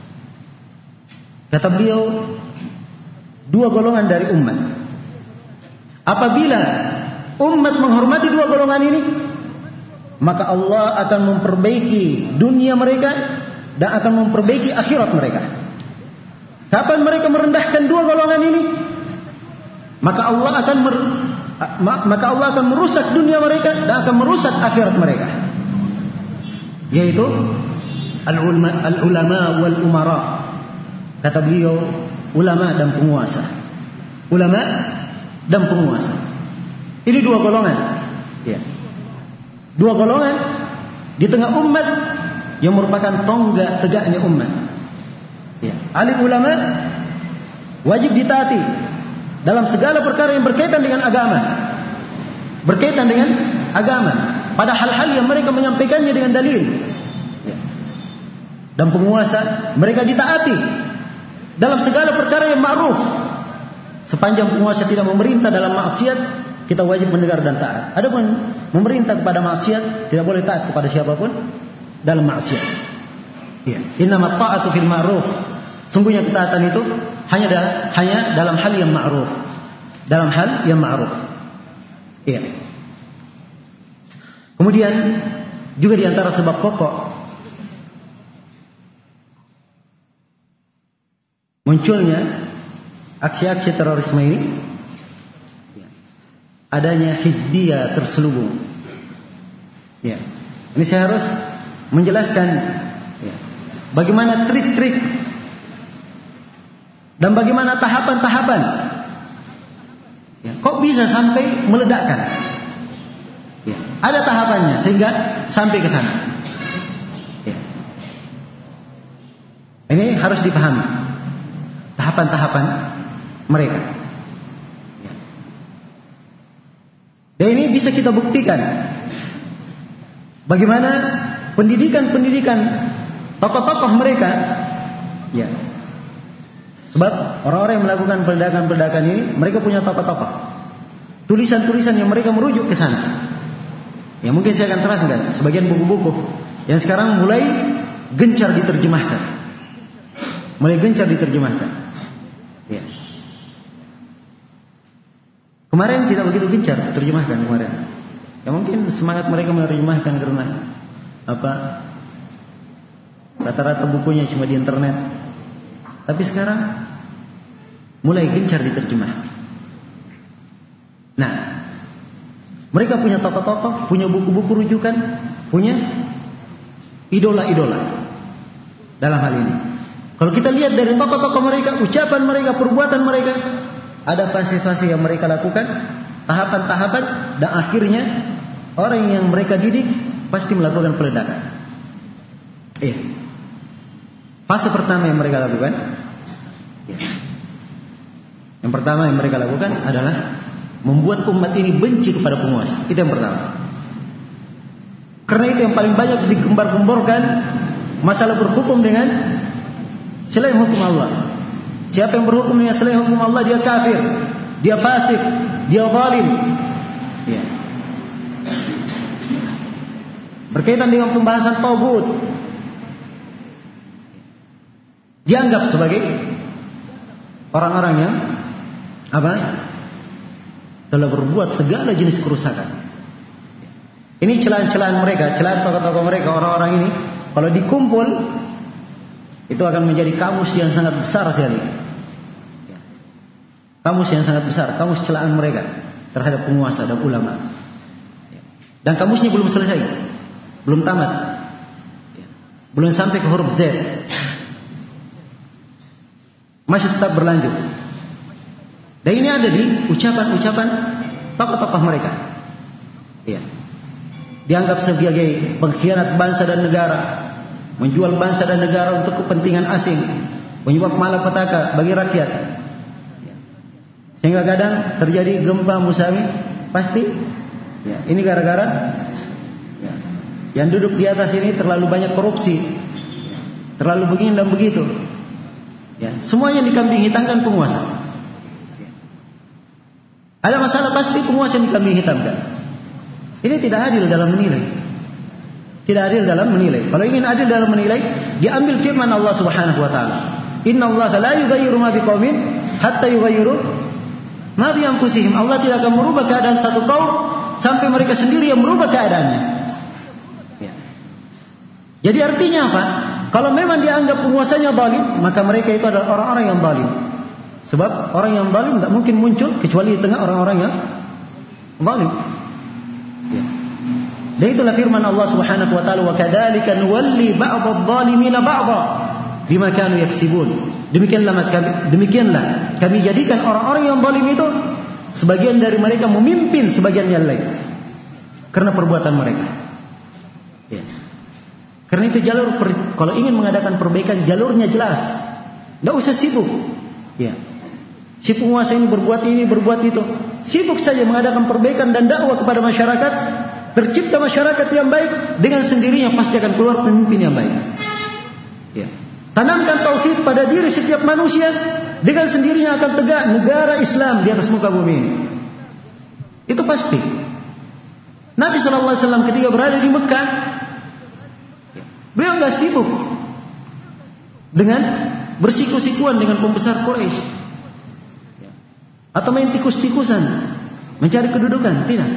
kata beliau, dua golongan dari umat, apabila umat menghormati dua golongan ini, maka Allah akan memperbaiki dunia mereka dan akan memperbaiki akhirat mereka. Kapan mereka merendahkan dua golongan ini, maka Allah akan mer, maka Allah akan merusak dunia mereka dan akan merusak akhirat mereka. Yaitu al-ulama, al-ulama wal umara. Kata beliau, ulama dan penguasa. Ulama dan penguasa. Ini dua golongan. Ya. Dua golongan di tengah umat yang merupakan tonggak tegaknya umat. Ya. Alim ulama wajib ditaati dalam segala perkara yang berkaitan dengan agama. Berkaitan dengan agama. Pada hal-hal yang mereka menyampaikannya dengan dalil. Ya. Dan penguasa mereka ditaati dalam segala perkara yang ma'ruf. Sepanjang penguasa tidak memerintah dalam maksiat, kita wajib mendengar dan taat. Adapun memerintah kepada maksiat, tidak boleh taat kepada siapapun dalam maksiat. Ya. Innamat ta'atu fil ma'ruf. Sungguhnya ketaatan itu hanya da, hanya dalam hal yang ma'ruf. Dalam hal yang ma'ruf. Iya. Kemudian juga di antara sebab pokok munculnya aksi-aksi terorisme ini, adanya hizbiyah terselubung. Ya. Ini saya harus menjelaskan ya, bagaimana trik-trik dan bagaimana tahapan-tahapan. Ya. Kok bisa sampai meledakkan? Ya. Ada tahapannya sehingga sampai ke sana. Ya. Ini harus dipahami tahapan-tahapan mereka. Ya. Dan ini bisa kita buktikan bagaimana pendidikan-pendidikan tokoh-tokoh mereka. Ya. Sebab orang-orang yang melakukan peledakan-peledakan ini, mereka punya tokoh-tokoh. Tulisan-tulisan yang mereka merujuk ke sana. Ya, mungkin saya akan terangkan sebagian buku-buku yang sekarang mulai gencar diterjemahkan. Mulai gencar diterjemahkan. Ya. Kemarin tidak begitu gencar terjemahkan kemarin. Ya mungkin semangat mereka menerjemahkan karena apa? Rata-rata bukunya cuma di internet. Tapi sekarang mulai gencar diterjemah. Nah, mereka punya tokoh-tokoh, punya buku-buku rujukan, punya idola-idola dalam hal ini. Kalau kita lihat dari tokoh-tokoh mereka, ucapan mereka, perbuatan mereka, ada fase-fase yang mereka lakukan, tahapan-tahapan, dan akhirnya orang yang mereka didik pasti melakukan peledakan. Iya. Fase pertama yang mereka lakukan, ya. Yang pertama yang mereka lakukan adalah membuat umat ini benci kepada penguasa. Itu yang pertama. Karena itu yang paling banyak digembar-gemborkan masalah berhukum dengan selain hukum Allah. Siapa yang berhukum dengan selain hukum Allah, dia kafir, dia fasik, dia zalim. Ya. Berkaitan dengan pembahasan tagut, dianggap sebagai orang-orang yang apa? Telah berbuat segala jenis kerusakan. Ini celaan-celaan mereka, celaan tokoh-tokoh mereka, orang-orang ini kalau dikumpul itu akan menjadi kamus yang sangat besar sekali. Kamus yang sangat besar, kamus celaan mereka terhadap penguasa dan ulama. Dan kamusnya belum selesai, belum tamat, belum sampai ke huruf Z, masih tetap berlanjut. Dan ini ada di ucapan-ucapan tokoh-tokoh mereka. Ya. Dianggap sebagai pengkhianat bangsa dan negara, menjual bangsa dan negara untuk kepentingan asing, menyebab malapetaka bagi rakyat. Sehingga kadang terjadi gempa Musawi, pasti ya, ini gara-gara ya, yang duduk di atas ini terlalu banyak korupsi, terlalu begini dan begitu. Ya, semuanya dikambing hitamkan penguasa. Ada masalah pasti penguasa yang dikambing hitamkan. Ini tidak adil dalam menilai. Tidak adil dalam menilai. Kalau ingin adil dalam menilai, diambil firman Allah Subhanahu wa taala. Innallaha la yughayyiru ma biqaumin hatta yughayyiru ma bi anfusihim. Allah tidak akan merubah keadaan satu kaum sampai mereka sendiri yang merubah keadaannya. Ya. Jadi artinya apa? Kalau memang dianggap penguasanya zalim, maka mereka itu adalah orang-orang yang zalim. Sebab orang yang zalim tidak mungkin muncul kecuali di tengah orang-orang yang zalim. Ya. Dan itulah firman Allah Subhanahu wa taala, wa kadzalika nuwalli ba'dadh-dhalimina ba'dha bima kanu yaksibun. Demikianlah kami demikianlah kami jadikan orang-orang yang zalim itu sebagian dari mereka memimpin sebagian yang lain karena perbuatan mereka. Ya. Karena itu jalur per, kalau ingin mengadakan perbaikan jalurnya jelas. Tidak usah sibuk. Ya. Si penguasa ini berbuat ini, berbuat itu. Sibuk saja mengadakan perbaikan dan dakwah kepada masyarakat. Tercipta masyarakat yang baik, dengan sendirinya pasti akan keluar pemimpin yang baik. Ya. Tanamkan tauhid pada diri setiap manusia, dengan sendirinya akan tegak negara Islam di atas muka bumi ini. Itu pasti. Nabi shallallahu alaihi wasallam ketika berada di Mekah, beliau nggak sibuk dengan bersiku-sikuan dengan pembesar Quraisy. Atau main tikus-tikusan, mencari kedudukan, tidak.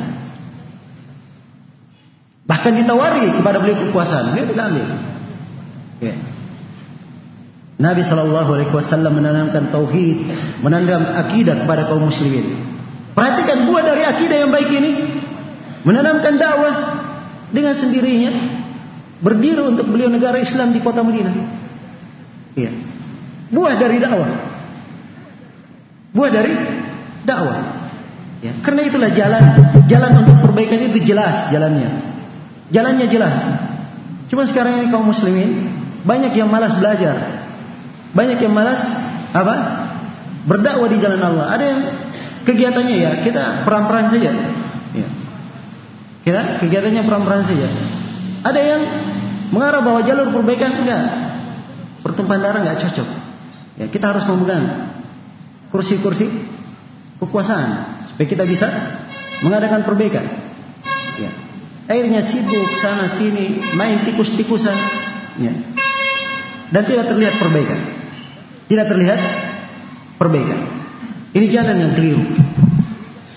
Bahkan ditawari kepada beliau kekuasaan, beliau tidak ambil. Ya. Nabi Shallallahu Alaihi Wasallam menanamkan tauhid, menanamkan akidah kepada kaum muslimin. Perhatikan buah dari akidah yang baik ini, menanamkan dakwah dengan sendirinya, berdiri untuk beliau negara Islam di kota Madinah. Ya. Buah dari dakwah, buah dari dakwah. Ya, karena itulah jalan jalan untuk perbaikan itu jelas jalannya. Jalannya jelas. Cuma sekarang ini kaum muslimin banyak yang malas belajar. Banyak yang malas apa? Berdakwah di jalan Allah. Ada yang kegiatannya ya kita peran-peran saja. Ya. Kita kegiatannya peran-peran saja. Ada yang mengarah bahwa jalur perbaikan enggak. Pertumpahan darah enggak cocok. Ya, kita harus memegang kursi-kursi kekuasaan supaya kita bisa mengadakan perbaikan. Ya. Akhirnya sibuk sana sini main tikus-tikusan, ya. Dan tidak terlihat perbaikan. Tidak terlihat perbaikan. Ini jalan yang keliru.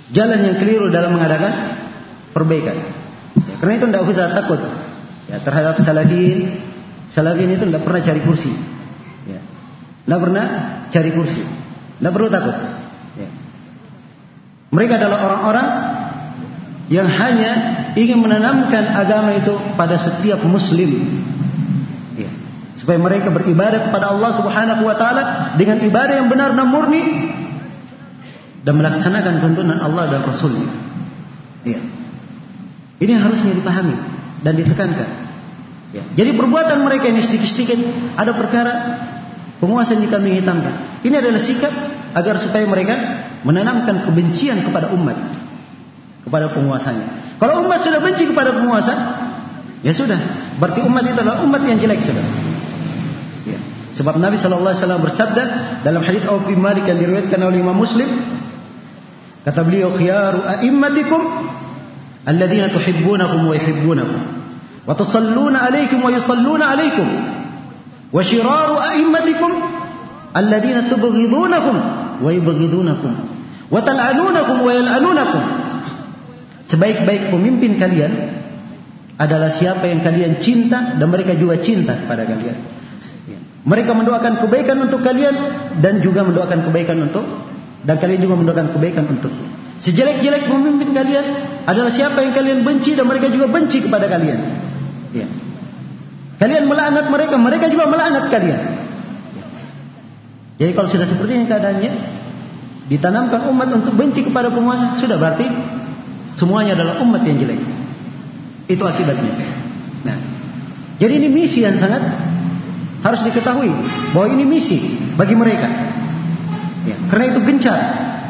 jalan yang keliru dalam mengadakan perbaikan. Ya, karena itu tidak usah takut ya, terhadap salafin. Salafin itu tidak pernah cari kursi. Ya. Tidak pernah cari kursi. Tidak perlu takut. Ya. Mereka adalah orang-orang yang hanya ingin menanamkan agama itu pada setiap muslim. Ya. Supaya mereka beribadah kepada Allah Subhanahu wa taala dengan ibadah yang benar dan murni dan melaksanakan tuntunan Allah dan Rasul-Nya. Ya. Ini harusnya dipahami dan ditekankan. Ya. Jadi perbuatan mereka ini sedikit-sedikit ada perkara penguasa jika menghitamkan. Ini adalah sikap agar supaya mereka menanamkan kebencian kepada umat, kepada penguasanya. Kalau umat sudah benci kepada penguasa, ya sudah, berarti umat itu adalah umat yang jelek sudah. Ya. Sebab Nabi Shallallahu Alaihi Wasallam bersabda dalam hadits Auf bin Malik yang diriwayatkan oleh Imam Muslim, kata beliau, khiyaru a'immatikum alladzina tuhibbunakum wa yuhibbunakum wa tusalluna alaikum wa yusalluna alaikum wa shiraru a'immatikum alladzina tubghidunakum wa yubghidunakum wa tal'anunakum wa yal'anunakum. Sebaik-baik pemimpin kalian adalah siapa yang kalian cinta dan mereka juga cinta kepada kalian. Mereka mendoakan kebaikan untuk kalian dan juga mendoakan kebaikan untuk dan kalian juga mendoakan kebaikan untuk. Sejelek-jelek pemimpin kalian adalah siapa yang kalian benci dan mereka juga benci kepada kalian. Ya. Kalian melaknat mereka, mereka juga melaknat kalian. Ya. Jadi kalau sudah seperti ini keadaannya, ditanamkan umat untuk benci kepada penguasa, sudah berarti semuanya adalah umat yang jelek. Itu akibatnya. Nah, jadi ini misi yang sangat harus diketahui bahwa ini misi bagi mereka. Ya, karena itu gencar.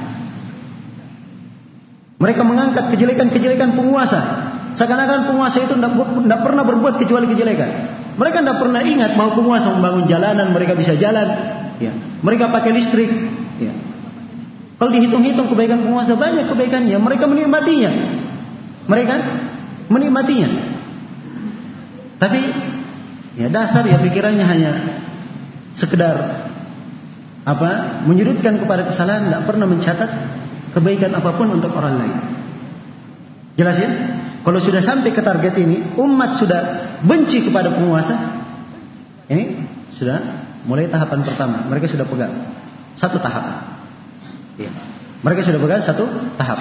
Mereka mengangkat kejelekan-kejelekan penguasa. Seakan-akan penguasa itu tidak pernah berbuat kecuali kejelekan. Mereka tidak pernah ingat bahwa penguasa membangun jalanan, mereka bisa jalan. Ya, mereka pakai listrik. Ya. Kalau dihitung-hitung kebaikan penguasa banyak kebaikannya, mereka menikmatinya. Mereka menikmatinya. Tapi ya dasar ya pikirannya hanya sekedar apa? Menyudutkan kepada kesalahan, tidak pernah mencatat kebaikan apapun untuk orang lain. Jelas ya? Kalau sudah sampai ke target ini, umat sudah benci kepada penguasa. Ini sudah mulai tahapan pertama. Mereka sudah pegang satu tahapan. Ya. Mereka sudah pegang satu tahap.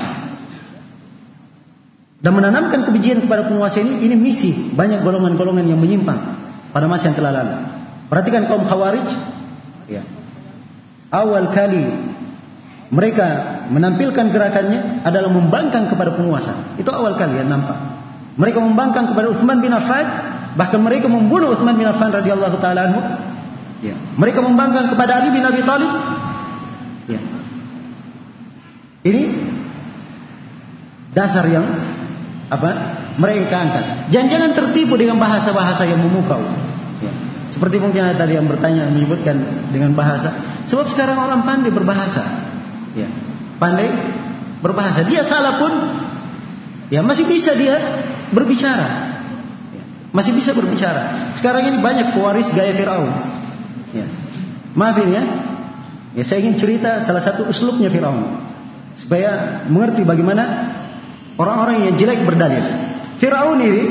Dan menanamkan kebencian kepada penguasa ini, ini misi banyak golongan-golongan yang menyimpang pada masa yang telah lalu. Perhatikan kaum Khawarij. Ya. Awal kali mereka menampilkan gerakannya adalah membangkang kepada penguasa. Itu awal kali yang nampak. Mereka membangkang kepada Utsman bin Affan, bahkan mereka membunuh Utsman bin Affan radhiyallahu taala anhu. Ya. Mereka membangkang kepada Ali bin Abi Thalib. Ya. Ini dasar yang apa? Mereka angkat. Jangan-jangan tertipu dengan bahasa-bahasa yang memukau. Ya. Seperti mungkin tadi yang bertanya menyebutkan dengan bahasa. Sebab sekarang orang pandai berbahasa. Ya. Pandai berbahasa. Dia salah pun ya masih bisa dia berbicara. Ya. Masih bisa berbicara. Sekarang ini banyak pewaris gaya Firaun. Ya. Maafin ya. Ya saya ingin cerita salah satu uslubnya Firaun supaya mengerti bagaimana orang-orang yang jelek berdalil. Firaun ini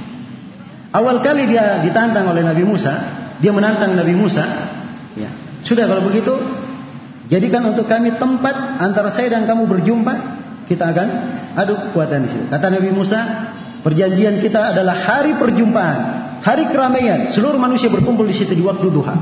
awal kali dia ditantang oleh Nabi Musa, dia menantang Nabi Musa. Ya. Sudah kalau begitu, jadikan untuk kami tempat antara saya dan kamu berjumpa, kita akan adu kekuatan di situ. Kata Nabi Musa, perjanjian kita adalah hari perjumpaan, hari keramaian, seluruh manusia berkumpul di situ di waktu duha.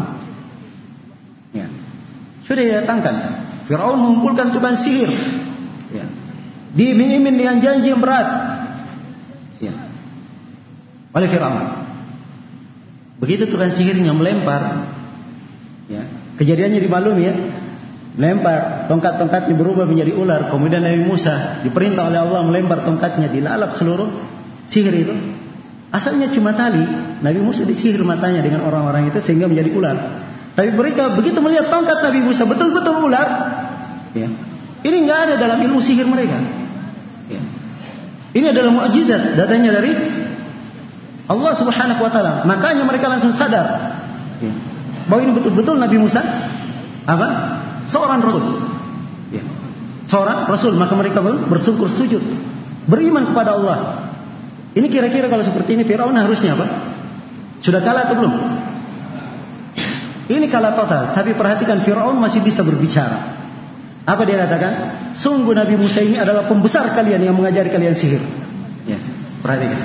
Ya. Sudah didatangkan. Firaun mengumpulkan tukang sihir. Ya. Diiming-iming dengan janji yang berat. Ya. Oleh Firaun. Begitu tukang sihirnya melempar, ya. Kejadiannya dimaklumi ya. Melempar, tongkat-tongkatnya berubah menjadi ular. Kemudian Nabi Musa diperintah oleh Allah melempar tongkatnya, dilalap seluruh sihir itu. Asalnya cuma tali. Nabi Musa disihir matanya dengan orang-orang itu sehingga menjadi ular. Tapi mereka begitu melihat tongkat Nabi Musa betul-betul ular, ya. Ini nggak ada dalam ilmu sihir mereka. Ya. Ini adalah mukjizat datangnya dari Allah Subhanahu Wa Taala. Makanya mereka langsung sadar, ya, bahwa ini betul-betul Nabi Musa apa? Seorang Rasul. Ya. seorang Rasul, maka mereka bersyukur sujud, beriman kepada Allah. Ini kira-kira kalau seperti ini Fir'aun harusnya apa? Sudah kalah atau belum? Ini kalah total. Tapi perhatikan, Fir'aun masih bisa berbicara. Apa dia katakan? Sungguh Nabi Musa ini adalah pembesar kalian yang mengajari kalian sihir. Ya, perhatikan.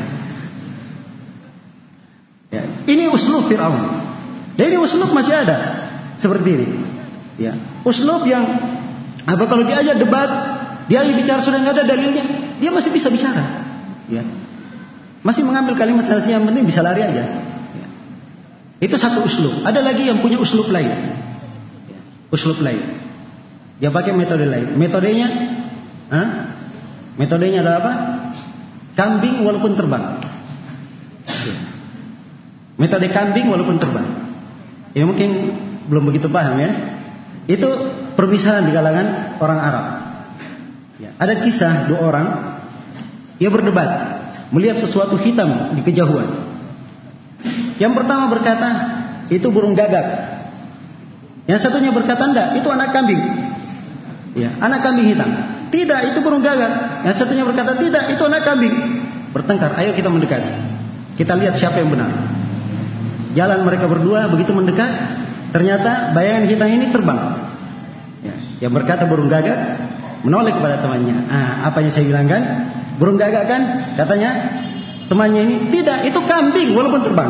Ya, ini uslub Fir'aun. Dan ini uslub masih ada seperti ini. Ya, uslub yang apa, kalau diajak debat, dia bicara sudah nggak ada dalilnya, dia masih bisa bicara. Ya, masih mengambil kalimat salahnya, yang penting bisa lari aja. Ya. Itu satu uslub. Ada lagi yang punya uslub lain. Ya, uslub lain. Dia pakai metode lain. Metodenya, huh? metodenya adalah apa? Kambing walaupun terbang. Ya. Metode kambing walaupun terbang. Ya mungkin belum begitu paham ya. Itu permisalan di kalangan orang Arab. Ya. Ada kisah dua orang, dia berdebat, melihat sesuatu hitam di kejauhan. Yang pertama berkata, itu burung gagak. Yang satunya berkata, enggak, itu anak kambing. Ya, anak kambing hitam. Tidak, itu burung gagak. Yang satunya berkata, tidak, itu anak kambing. Bertengkar, ayo kita mendekat. Kita lihat siapa yang benar. Jalan mereka berdua, begitu mendekat, ternyata bayangan hitam ini terbang. Ya, yang berkata burung gagak menoleh kepada temannya. Ah, apa yang saya bilang kan? Burung gagak kan? Katanya temannya ini, tidak, itu kambing walaupun terbang.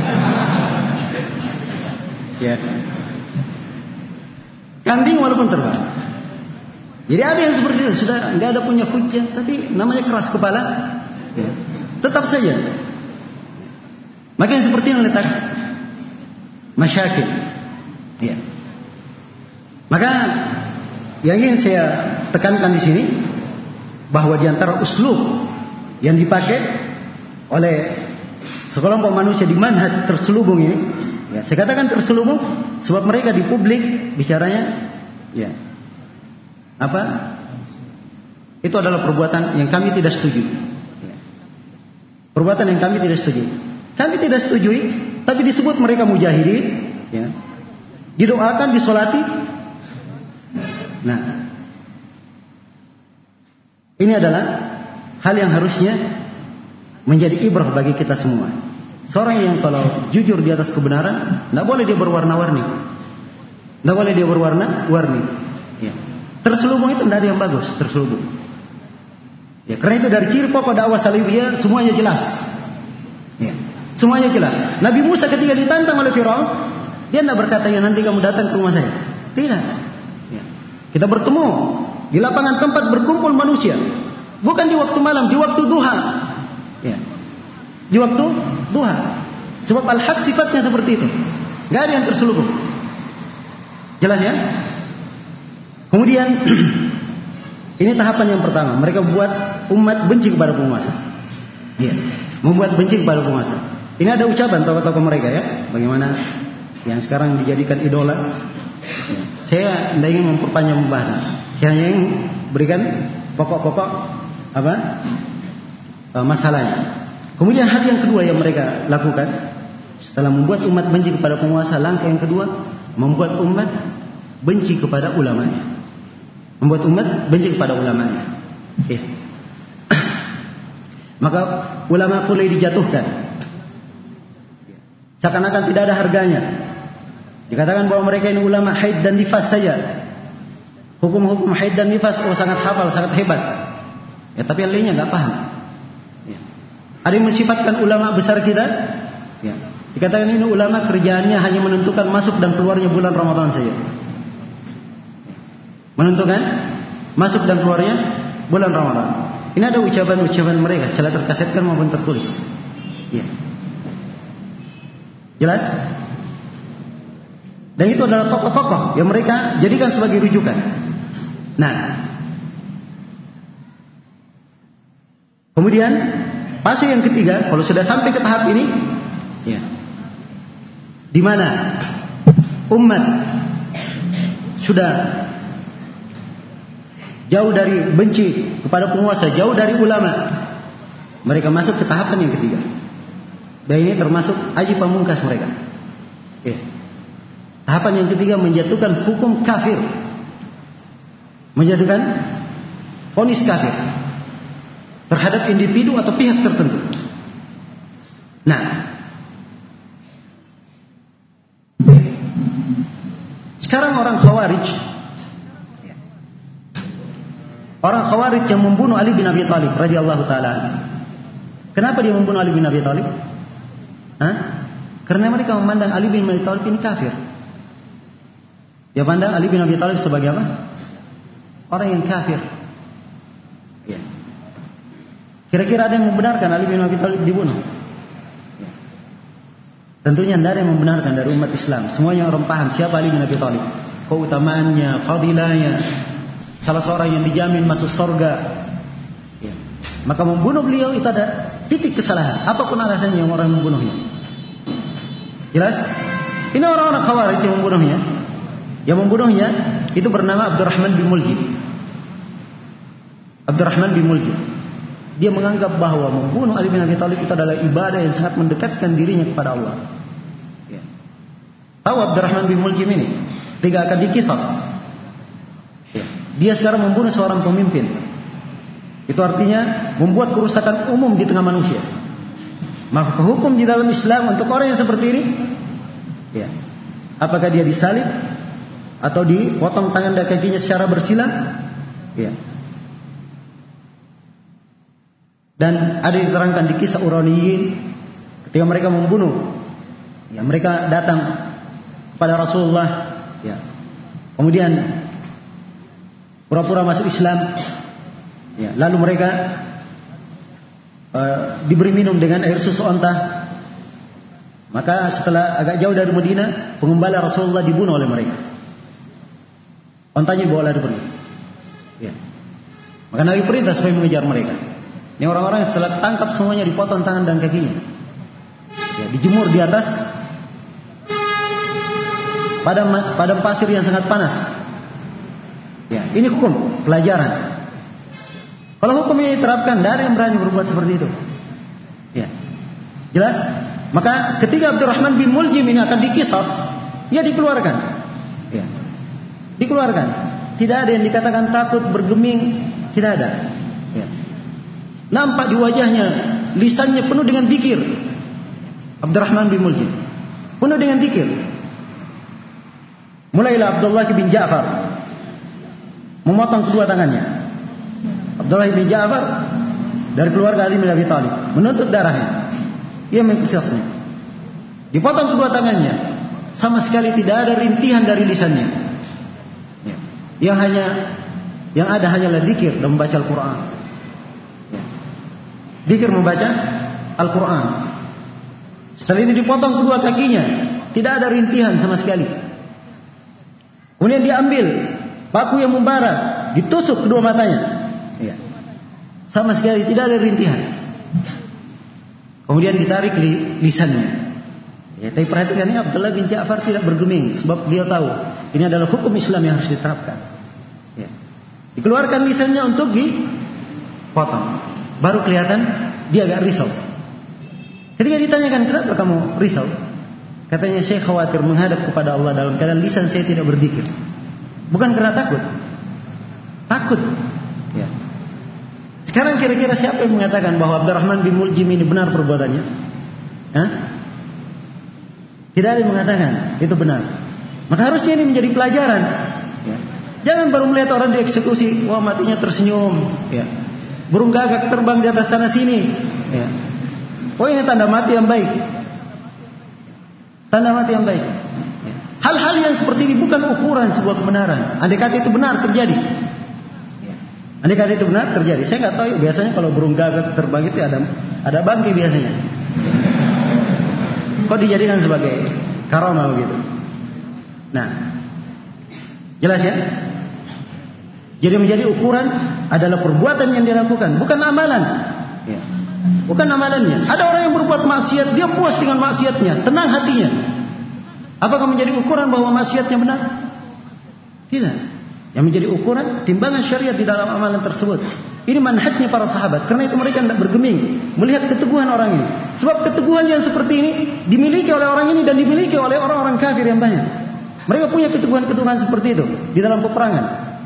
Ya. Kambing walaupun terbang. Jadi ada yang seperti itu, sudah nggak ada punya hujah, tapi namanya keras kepala, ya, tetap saja. Maka yang seperti ini letak masyakil. Ya. Maka yang ingin saya tekankan di sini, bahwa di antara uslub yang dipakai oleh sekelompok manusia di manhaj terselubung ini, ya, saya katakan terselubung sebab mereka di publik bicaranya, ya, apa? Itu adalah perbuatan yang kami tidak setuju. Ya. Perbuatan yang kami tidak setuju. Kami tidak setuju, tapi disebut mereka mujahidin, ya. Didoakan, disolati. Nah, ini adalah hal yang harusnya menjadi ibrah bagi kita semua. Seorang yang kalau jujur di atas kebenaran, tidak boleh dia berwarna-warni, tidak boleh dia berwarna-warni. Ya. Terselubung itu tidak ada yang bagus, terselubung. Ya, karena itu dari ciri pokok dakwah salafiyah semuanya jelas. Ya, semuanya jelas. Nabi Musa ketika ditantang oleh Firaun, dia tidak berkata, ya nanti kamu datang ke rumah saya. Tidak. Ya. Kita bertemu di lapangan tempat berkumpul manusia, bukan di waktu malam, di waktu duha. Ya. Di waktu duha. Sebab al-haq sifatnya seperti itu. Tidak ada yang terselubung. Jelas ya? Kemudian ini tahapan yang pertama, mereka membuat umat benci kepada penguasa. Ya, membuat benci kepada penguasa. Ini ada ucapan tokoh-tokoh mereka ya, bagaimana yang sekarang dijadikan idola. Ya. Saya tidak ingin memperpanjang pembahasan. Saya hanya ingin berikan pokok-pokok apa e, masalahnya. Kemudian hal yang kedua yang mereka lakukan setelah membuat umat benci kepada penguasa, langkah yang kedua membuat umat benci kepada ulamanya. Membuat umat benci kepada ulamanya. Ya. Maka ulama mulai dijatuhkan. Seakan-akan tidak ada harganya. Dikatakan bahwa mereka ini ulama haid dan nifas saja. Hukum-hukum haid dan nifas oh sangat hafal, sangat hebat. Ya, tapi yang lainnya nggak paham. Ya. Ada yang mensifatkan ulama besar kita. Ya. Dikatakan ini ulama kerjaannya hanya menentukan masuk dan keluarnya bulan Ramadan saja. Menentukan masuk dan keluarnya bulan Ramadan. Ini ada ucapan-ucapan mereka secara terkasetkan maupun tertulis. Ya. Jelas? Dan itu adalah tokoh-tokoh yang mereka jadikan sebagai rujukan. Nah, kemudian fase yang ketiga, kalau sudah sampai ke tahap ini, ya, di mana umat sudah jauh dari benci kepada penguasa, jauh dari ulama, mereka masuk ke tahapan yang ketiga. Dan ini termasuk aji pamungkas mereka. Ya. Tahapan yang ketiga menjatuhkan hukum kafir. Menjatuhkan vonis kafir terhadap individu atau pihak tertentu. Nah, sekarang orang Khawarij, orang Khawarij yang membunuh Ali bin Abi Thalib radhiyallahu taala. Kenapa dia membunuh Ali bin Abi Thalib? Hah? Karena mereka memandang Ali bin Abi Thalib ini kafir. Dia pandang Ali bin Abi Thalib sebagai apa? Orang yang kafir. Ya. Kira-kira ada yang membenarkan Ali bin Abi Thalib dibunuh? Ya. Tentunya tidak ada yang membenarkan dari umat Islam. Semuanya orang paham siapa Ali bin Abi Thalib, keutamaannya, fadilahnya, salah seorang yang dijamin masuk surga. Ya. Maka membunuh beliau itu ada titik kesalahan, apapun alasannya yang orang membunuhnya. Jelas? Ini orang-orang Khawarij yang membunuhnya. Yang membunuhnya itu bernama Abdurrahman bin Muljim. Abdurrahman bin Muljim. Dia menganggap bahwa membunuh Ali bin Abi Thalib itu adalah ibadah yang sangat mendekatkan dirinya kepada Allah. Ya. Tahu Abdurrahman bin Muljim ini? Tidak akan dikisas. Ya. Dia sekarang membunuh seorang pemimpin. Itu artinya membuat kerusakan umum di tengah manusia. Maka hukum di dalam Islam untuk orang yang seperti ini, ya, apakah dia disalib atau dipotong tangan dan kakinya secara bersila? Ya. Dan ada diterangkan di kisah Uraniyin ketika mereka membunuh, ya, mereka datang kepada Rasulullah, ya, kemudian pura-pura masuk Islam, ya, lalu mereka Uh, diberi minum dengan air susu onta. Maka setelah agak jauh dari Madinah, pengembala Rasulullah dibunuh oleh mereka. Ontanya dibawa lari pergi. Ya. Maka Nabi perintah supaya mengejar mereka. Ini orang-orang yang setelah tangkap semuanya dipotong tangan dan kakinya. Ya, dijemur di atas padang padang pasir yang sangat panas. Ya, ini hukum pelajaran. Kalau hukum ini diterapkan, tidak ada yang berani berbuat seperti itu. Ya. Jelas? Maka ketika Abdurrahman bin Muljim ini akan dikisas, ya dikeluarkan. Ya. Dikeluarkan. Tidak ada yang dikatakan takut, bergeming, tidak ada. Ya. Nampak di wajahnya, lisannya penuh dengan zikir. Abdurrahman bin Muljim penuh dengan zikir. Mulailah Abdullah bin Ja'far memotong kedua tangannya. Abdullah bin Ja'far dari keluarga Ali bin Abi Thalib menuntut darahnya. Ia mengkisasnya. Dipotong kedua tangannya. Sama sekali tidak ada rintihan dari lisannya. Ya. Yang hanya yang ada hanyalah zikir dan membaca Al-Quran. Ya. Zikir membaca Al-Quran. Setelah itu dipotong kedua kakinya. Tidak ada rintihan sama sekali. Kemudian diambil paku yang membara, ditusuk kedua matanya. Ya. Sama sekali tidak ada rintihan. Kemudian ditarik li, lisannya. Ya, tapi perhatikan ini Abdullah bin Ja'far tidak bergeming sebab dia tahu ini adalah hukum Islam yang harus diterapkan. Ya. Dikeluarkan lisannya untuk dipotong. Baru kelihatan dia agak risau. Ketika ditanyakan kenapa kamu risau? Katanya saya khawatir menghadap kepada Allah dalam keadaan lisan saya tidak berzikir. Bukan karena takut. Takut. Ya. Sekarang kira-kira siapa yang mengatakan bahwa Abdurrahman bin Muljim ini benar perbuatannya? Hah? Tidak ada yang mengatakan itu benar. Maka harusnya ini menjadi pelajaran. Ya. Jangan baru melihat orang dieksekusi, wah matinya tersenyum. Ya. Burung gagak terbang di atas sana sini. Ya. Oh ini tanda mati yang baik. Tanda mati yang baik. Ya. Hal-hal yang seperti ini bukan ukuran sebuah kebenaran. Andai kata itu benar terjadi. Andai kata itu benar terjadi. Saya nggak tahu. Biasanya kalau burung gagak terbang itu ada ada bangkai biasanya. Kok dijadikan sebagai karamah begitu? Nah, jelas ya. Jadi menjadi ukuran adalah perbuatan yang dilakukan, bukan amalan. Ya. Bukan amalannya. Ada orang yang berbuat maksiat, dia puas dengan maksiatnya, tenang hatinya. Apakah menjadi ukuran bahwa maksiatnya benar? Tidak. Yang menjadi ukuran timbangan syariat di dalam amalan tersebut. Ini manhajnya para sahabat. Karena itu mereka tidak bergeming melihat keteguhan orang ini. Sebab keteguhan yang seperti ini dimiliki oleh orang ini dan dimiliki oleh orang-orang kafir yang banyak. Mereka punya keteguhan-keteguhan seperti itu di dalam peperangan.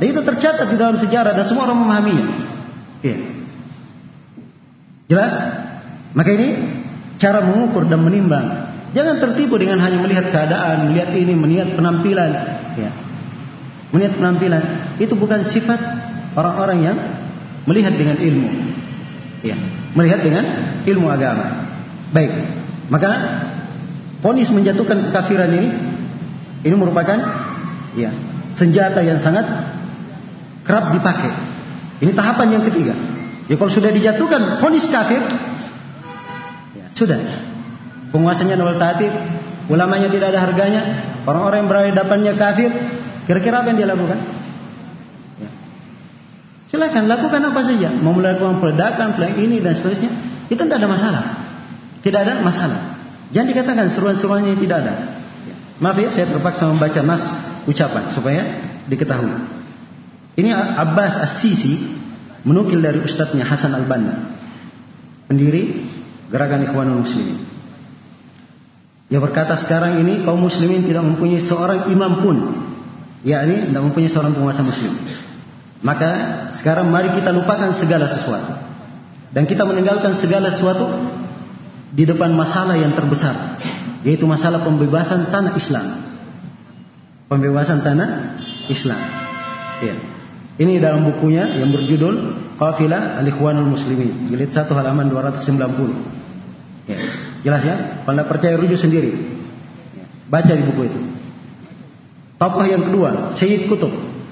Dan itu tercatat di dalam sejarah dan semua orang memahaminya. Ya. Jelas? Maka ini cara mengukur dan menimbang. Jangan tertipu dengan hanya melihat keadaan, melihat ini, melihat penampilan. Ya. Melihat penampilan. Itu bukan sifat orang-orang yang melihat dengan ilmu. Ya. Melihat dengan ilmu agama. Baik. Maka vonis menjatuhkan kekafiran ini, ini merupakan ya, senjata yang sangat kerap dipakai. Ini tahapan yang ketiga. Ya, kalau sudah dijatuhkan vonis kafir, ya, sudah. Penguasanya nol tatib, ulamanya tidak ada harganya, orang-orang yang berada di depannya kafir, kira-kira apa yang dia lakukan? Ya. Silakan lakukan apa saja, mau melakukan peledakan, peledakan ini dan seterusnya, itu tidak ada masalah, tidak ada masalah. Jangan dikatakan seruan-seruannya tidak ada. Ya. Maaf ya, saya terpaksa membaca nas ucapan supaya diketahui. Ini Abbas As-Sisi menukil dari ustadznya Hasan Al-Banna, pendiri gerakan Ikhwanul Muslimin. Dia berkata sekarang ini kaum muslimin tidak mempunyai seorang imam pun, yakni tidak mempunyai seorang penguasa muslim. Maka sekarang mari kita lupakan segala sesuatu dan kita meninggalkan segala sesuatu di depan masalah yang terbesar, yaitu masalah pembebasan tanah Islam. Pembebasan tanah Islam. Ya. Ini dalam bukunya yang berjudul Qafilah Al-Ikhwanul Muslimin, jilid satu halaman dua ratus sembilan puluh. Ya. Jelas ya? Kalau tidak percaya rujuk sendiri. Ya. Baca di buku itu. Tokoh yang kedua, Sayyid Qutb.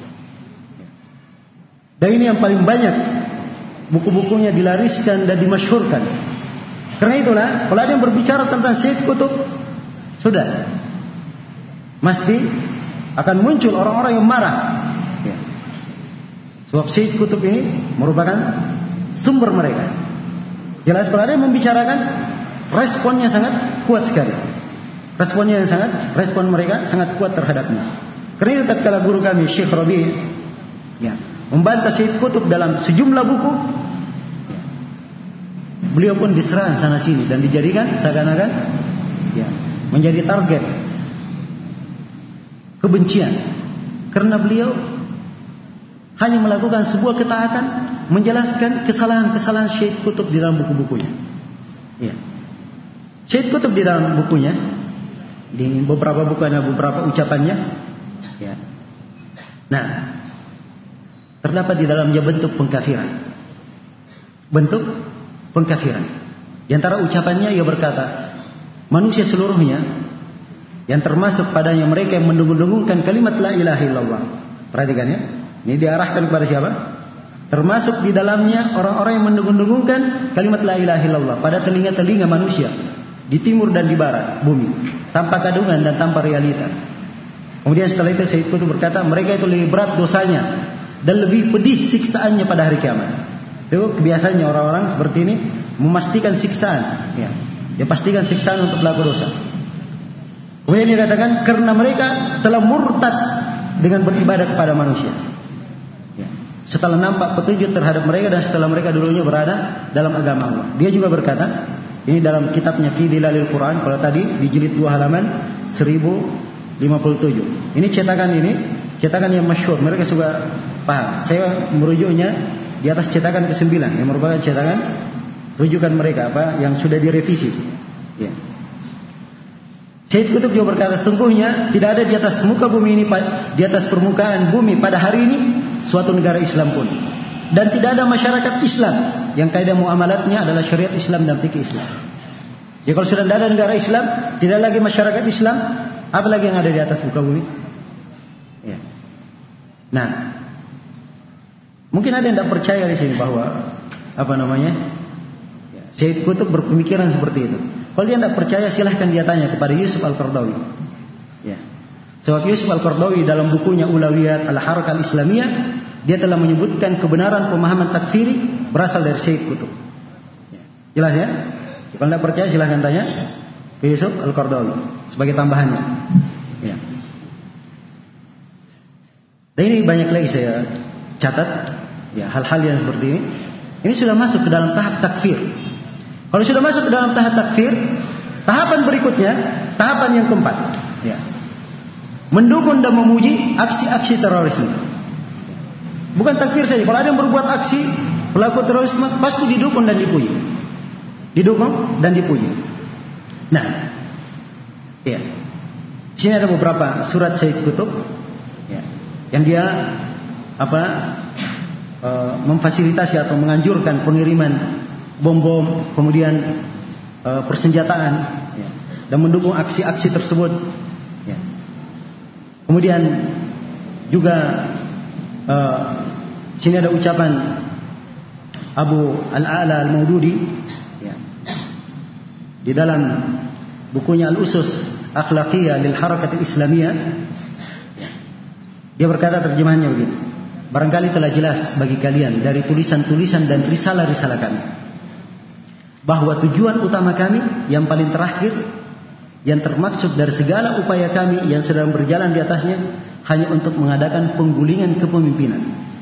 Dan ini yang paling banyak buku-bukunya dilariskan dan dimasyhurkan. Karena itulah, kalau ada yang berbicara tentang Sayyid Qutb, sudah, mesti akan muncul orang-orang yang marah. Ya. Sebab Sayyid Qutb ini merupakan sumber mereka. Jelas, kalau ada yang membicarakan, responnya sangat kuat sekali. Responnya yang sangat, respon mereka sangat kuat terhadapnya. Karena itu tatkala guru kami Syekh Rabi' ya, membantah Sayyid Qutb dalam sejumlah buku, beliau pun diserang sana sini dan dijadikan seakan-akan ya, menjadi target kebencian. Karena beliau hanya melakukan sebuah ketaatan, menjelaskan kesalahan-kesalahan Sayyid Qutb di dalam buku-bukunya. Ya. Sayyid Qutb di dalam bukunya, di beberapa buku ada beberapa ucapannya. Ya. Nah, terdapat di dalamnya bentuk pengkafiran. Bentuk pengkafiran. Di antara ucapannya ia berkata, manusia seluruhnya yang termasuk padanya mereka yang mendengung-dengungkan kalimat la ilaha illallah. Perhatikan ya. Ini diarahkan kepada siapa? Termasuk di dalamnya orang-orang yang mendengung-dengungkan kalimat la ilaha illallah pada telinga-telinga manusia di timur dan di barat bumi, tanpa kandungan dan tanpa realita. Kemudian setelah itu Sayyid Qutb berkata, mereka itu lebih berat dosanya dan lebih pedih siksaannya pada hari kiamat. Itu kebiasaannya orang-orang seperti ini memastikan siksaan, ya. Dia pastikan siksaan untuk pelaku dosa. Kemudian dia katakan karena mereka telah murtad dengan beribadah kepada manusia. Ya. Setelah nampak petunjuk terhadap mereka dan setelah mereka dulunya berada dalam agama Allah. Dia juga berkata, ini dalam kitabnya Fi Dilalil Quran, kalau tadi di jilid dua halaman seribu lima puluh tujuh. Ini cetakan ini, cetakan yang masyhur, mereka suka paham. Saya merujuknya di atas cetakan kesembilan yang merupakan cetakan rujukan mereka apa yang sudah direvisi. Ya. Sayyid Qutb juga berkata, sungguhnya tidak ada di atas muka bumi ini, di atas permukaan bumi pada hari ini suatu negara Islam pun, dan tidak ada masyarakat Islam yang kaidah muamalatnya adalah syariat Islam dan fikih Islam. Jadi kalau sudah tidak ada negara Islam, tidak lagi masyarakat Islam, apa lagi yang ada di atas muka bumi? Ya. Nah, mungkin ada yang tidak percaya di sini bahwa apa namanya, ya, Sayyid Qutb berpemikiran seperti itu. Kalau dia tidak percaya, silahkan dia tanya kepada Yusuf Al-Qardawi. Ya. Sebab Yusuf Al-Qardawi dalam bukunya Ulawiyat Al-Harakah Al-Islamiyah, dia telah menyebutkan kebenaran pemahaman takfiri berasal dari Sayyid Qutb. Ya. Jelas ya? Kalau tidak percaya, silahkan tanya ke Yusuf Al-Qardawi sebagai tambahannya. Ya. Dan ini banyak lagi saya catat, ya, hal-hal yang seperti ini. Ini sudah masuk ke dalam tahap takfir. Kalau sudah masuk ke dalam tahap takfir, tahapan berikutnya, tahapan yang keempat, ya, mendukung dan memuji aksi-aksi terorisme. Bukan takfir saja. Kalau ada yang berbuat aksi pelaku terorisme pasti didukung dan dipuji. Didukung dan dipuji. Nah, ya. Di sini ada beberapa surat Sayyid Qutb, ya, yang dia apa e, memfasilitasi atau menganjurkan pengiriman bom-bom, kemudian e, persenjataan, ya, dan mendukung aksi-aksi tersebut. Ya. Kemudian juga e, sini ada ucapan Abu Al-A'la Al-Maududi, ya, di dalam bukunya Al-Usus Akhlaqiyah lil Harakat Islamiyah. Dia berkata, terjemahannya begini: barangkali telah jelas bagi kalian dari tulisan-tulisan dan risalah-risalah kami bahwa tujuan utama kami yang paling terakhir, yang termaksud dari segala upaya kami yang sedang berjalan di atasnya, hanya untuk mengadakan penggulingan kepemimpinan.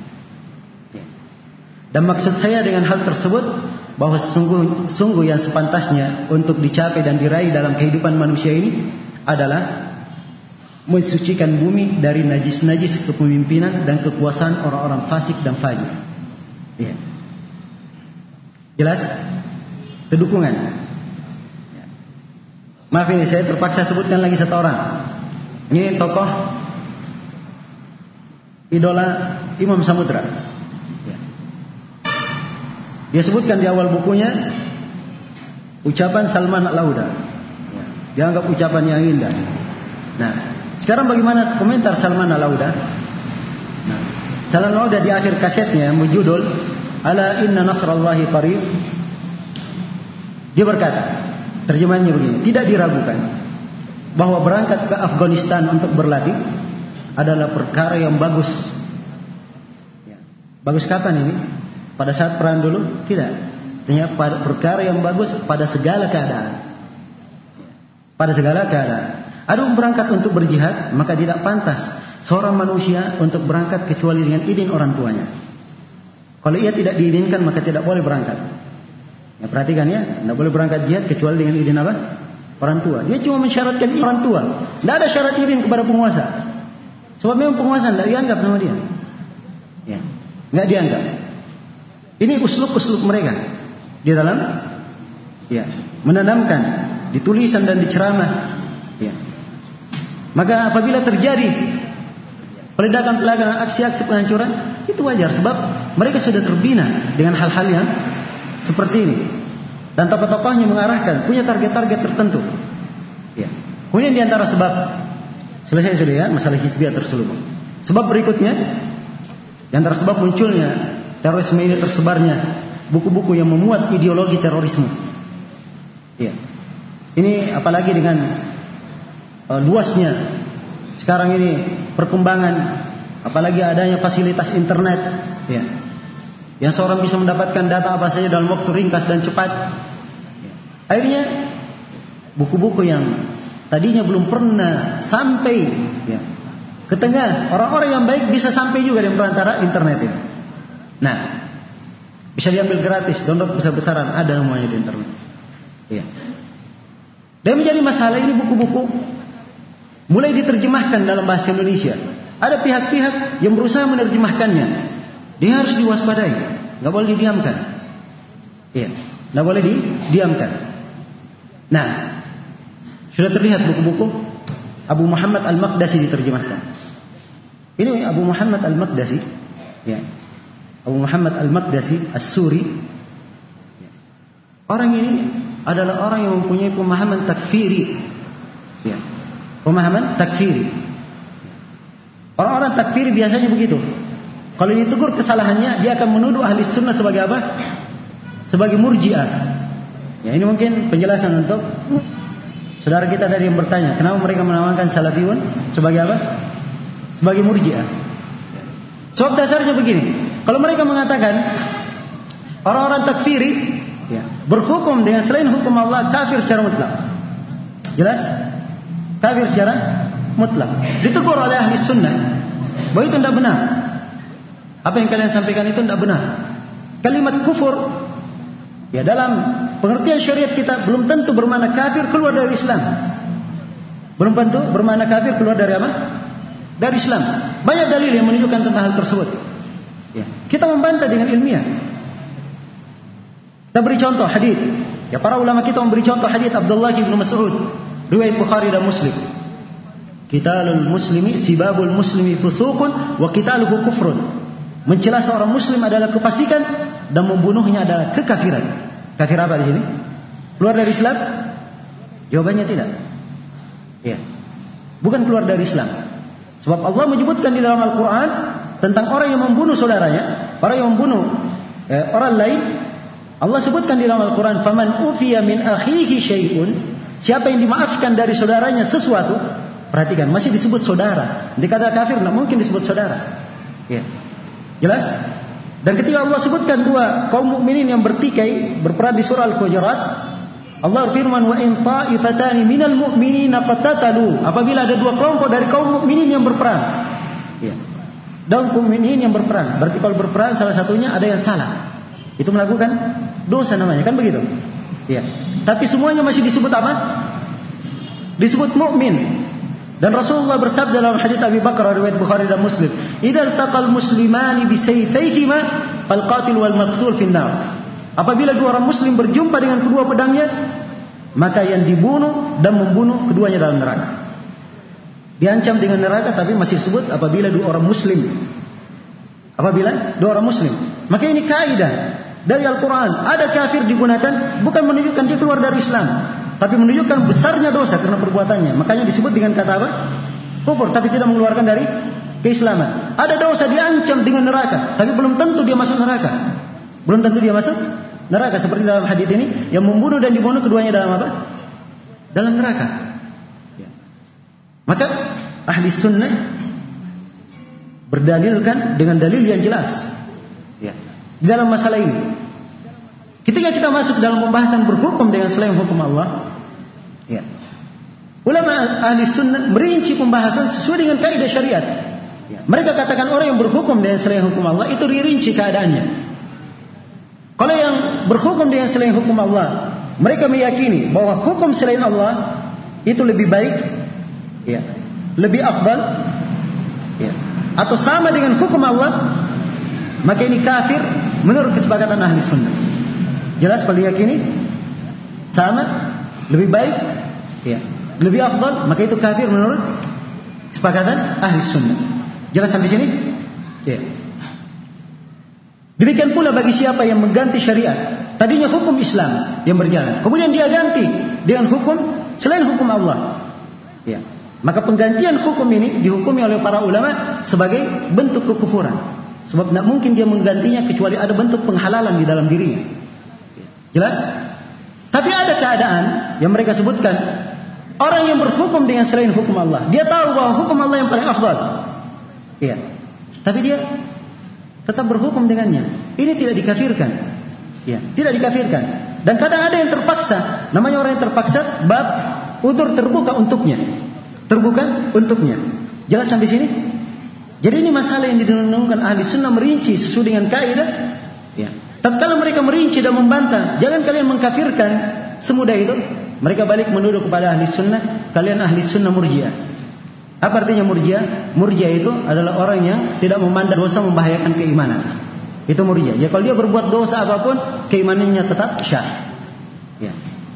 Dan maksud saya dengan hal tersebut bahwa sungguh, sungguh yang sepantasnya untuk dicapai dan diraih dalam kehidupan manusia ini adalah mensucikan bumi dari najis-najis kepemimpinan dan kekuasaan orang-orang fasik dan fajir. Ya. Jelas? Kedukungan. Ya. Maaf ini saya terpaksa sebutkan lagi satu orang. Ini tokoh idola Imam Samudra. Dia sebutkan di awal bukunya ucapan Salman Al-Lauda, ya, dianggap ucapan yang indah. Nah, sekarang bagaimana komentar Salman Al-Lauda? Nah, Salman Al-Lauda di akhir kasetnya yang berjudul Ala inna nasrallahi qarib, dia berkata, terjemahannya begini: tidak diragukan bahwa berangkat ke Afghanistan untuk berlatih adalah perkara yang bagus. Ya, bagus kapan ini? Pada saat perang dulu? Tidak. Artinya pada perkara yang bagus pada segala keadaan. Pada segala keadaan. Ada yang berangkat untuk berjihad, maka tidak pantas seorang manusia untuk berangkat kecuali dengan izin orang tuanya. Kalau ia tidak diizinkan, maka tidak boleh berangkat. Ya, perhatikan ya, tidak boleh berangkat jihad kecuali dengan izin apa? Orang tua. Dia cuma mensyaratkan orang tua. Tidak ada syarat izin kepada penguasa. Sebab memang penguasa tidak dianggap sama dia. Ya, tidak dianggap. Ini uslub-uslub mereka di dalam, ya, menanamkan di tulisan dan di ceramah. Ya. Maka apabila terjadi peledakan-peledakan, aksi-aksi penghancuran, itu wajar sebab mereka sudah terbina dengan hal-hal yang seperti ini. Dan tokoh-tokohnya mengarahkan, punya target-target tertentu. Ya. Kemudian di antara sebab, selesai sudah ya masalah hizbiyah terselubung. Sebab berikutnya, di antara sebab munculnya terorisme ini, tersebarnya buku-buku yang memuat ideologi terorisme. Ya. Ini apalagi dengan uh, luasnya sekarang ini perkembangan, apalagi adanya fasilitas internet, ya, yang seorang bisa mendapatkan data apa saja dalam waktu ringkas dan cepat. Ya. Akhirnya buku-buku yang tadinya belum pernah sampai, ya, ke tengah orang-orang yang baik bisa sampai juga di perantara internet ini. Nah, bisa diambil gratis, download besar-besaran, ada semuanya di internet. Iya. Dan menjadi masalah ini buku-buku mulai diterjemahkan dalam bahasa Indonesia. Ada pihak-pihak yang berusaha menerjemahkannya. Dia harus diwaspadai, nggak boleh didiamkan. Iya, nggak boleh didiamkan. Nah, sudah terlihat buku-buku Abu Muhammad Al-Maqdasi diterjemahkan. Ini Abu Muhammad Al-Maqdasi, ya. Abu Muhammad Al-Maqdasi As-Suri. Orang ini adalah orang yang mempunyai pemahaman takfiri. Ya. Pemahaman takfiri. Orang-orang takfiri biasanya begitu. Kalau ditegur kesalahannya, dia akan menuduh ahli sunnah sebagai apa? Sebagai murji'ah. Ya, ini mungkin penjelasan untuk saudara kita tadi yang bertanya, kenapa mereka menamakan salafiyun sebagai apa? Sebagai murji'ah. Sebab dasarnya begini. Kalau mereka mengatakan orang-orang takfiri, ya, berhukum dengan selain hukum Allah, kafir secara mutlak. Jelas? Kafir secara mutlak. Ditegur oleh ahli sunnah bahwa itu tidak benar. Apa yang kalian sampaikan itu tidak benar. Kalimat kufur, ya, dalam pengertian syariat kita belum tentu bermakna kafir keluar dari Islam. Belum tentu bermakna kafir keluar dari apa? Dari Islam. Banyak dalil yang menunjukkan tentang hal tersebut. Ya. Kita membantah dengan ilmiah. Kita beri contoh hadis. Ya, para ulama kita memberi contoh hadis Abdullah bin Mas'ud, riwayat Bukhari dan Muslim. Qitalul muslimi sibabul muslimi fusuqun wa qitaluhu kufrun. Mencela seorang muslim adalah kefasikan dan membunuhnya adalah kekafiran. Kafir apa di sini? Keluar dari Islam? Jawabannya tidak. Ya. Bukan keluar dari Islam. Sebab Allah menyebutkan di dalam Al-Quran tentang orang yang membunuh saudaranya, orang yang membunuh eh, orang lain. Allah sebutkan di dalam Al-Quran, "Faman ufiya min akhihi syai'un." Siapa yang dimaafkan dari saudaranya sesuatu, perhatikan, masih disebut saudara. Dikata kafir, tidak mungkin disebut saudara. Ya. Jelas? Dan ketika Allah sebutkan dua kaum mukminin yang bertikai berperang di surah Al-Hujurat, Allah firman, "Wa in ta'ifatani minal mu'minina qatatalu." Apabila ada dua kelompok dari kaum mukminin yang berperang. Ya. Dan kaum mukminin yang berperang. Berarti kalau berperang salah satunya ada yang salah. Itu melakukan dosa namanya, kan begitu? Ya. Tapi semuanya masih disebut apa? Disebut mukmin. Dan Rasulullah bersabda dalam hadits Abi Bakar riwayat Bukhari dan Muslim, "Idzal taqal muslimani bisayfayhima fal qatil wal maqtul fin nar." Apabila dua orang muslim berjumpa dengan kedua pedangnya, maka yang dibunuh dan membunuh keduanya dalam neraka. Diancam dengan neraka, tapi masih disebut apabila dua orang muslim. Apabila dua orang muslim. Maka ini kaidah dari Al-Quran. Ada kafir digunakan bukan menunjukkan dia keluar dari Islam, tapi menunjukkan besarnya dosa karena perbuatannya. Makanya disebut dengan kata apa? Kufur, tapi tidak mengeluarkan dari keislaman. Ada dosa diancam dengan neraka, tapi belum tentu dia masuk neraka. Belum tentu dia masuk neraka. Seperti dalam hadis ini, yang membunuh dan dibunuh keduanya dalam apa? Dalam neraka. Ya. Maka ahli sunnah berdalilkan dengan dalil yang jelas. Ya. Di dalam masalah ini. Ketika kita masuk dalam pembahasan berhukum dengan selain hukum Allah, ya. Ulama ahli sunnah merinci pembahasan sesuai dengan kaidah syariat. Ya. Mereka katakan orang yang berhukum dengan selain hukum Allah itu dirinci keadaannya. Kalau yang berhukum dengan selain hukum Allah, mereka meyakini bahwa hukum selain Allah itu lebih baik, ya, lebih afdal, ya, atau sama dengan hukum Allah, maka ini kafir menurut kesepakatan ahli sunnah. Jelas kalau diyakini sama, lebih baik, ya, lebih afdal, maka itu kafir menurut kesepakatan ahli sunnah. Jelas sampai sini? Ya. Demikian pula bagi siapa yang mengganti syariat. Tadinya hukum Islam yang berjalan, kemudian dia ganti dengan hukum selain hukum Allah. Ya. Maka penggantian hukum ini dihukumi oleh para ulama sebagai bentuk kekufuran. Sebab tidak mungkin dia menggantinya kecuali ada bentuk penghalalan di dalam dirinya. Jelas? Tapi ada keadaan yang mereka sebutkan, orang yang berhukum dengan selain hukum Allah, dia tahu bahwa hukum Allah yang paling afdal. Iya. Tapi dia tetap berhukum dengannya. Ini tidak dikafirkan. Ya, tidak dikafirkan. Dan kadang ada yang terpaksa. Namanya orang yang terpaksa, bab udzur terbuka untuknya. Terbuka untuknya. Jelas sampai sini? Jadi ini masalah yang didengungkan ahli sunnah merinci sesuai dengan kaidah. Ya. Tatkala mereka merinci dan membantah, jangan kalian mengkafirkan semudah itu. Mereka balik menuduh kepada ahli sunnah, kalian ahli sunnah murjiah. Apa artinya murjiah? Murjiah itu adalah orang yang tidak memandang dosa membahayakan keimanan. Itu murjiah. Ya, kalau dia berbuat dosa apapun, keimanannya tetap syah. Ya.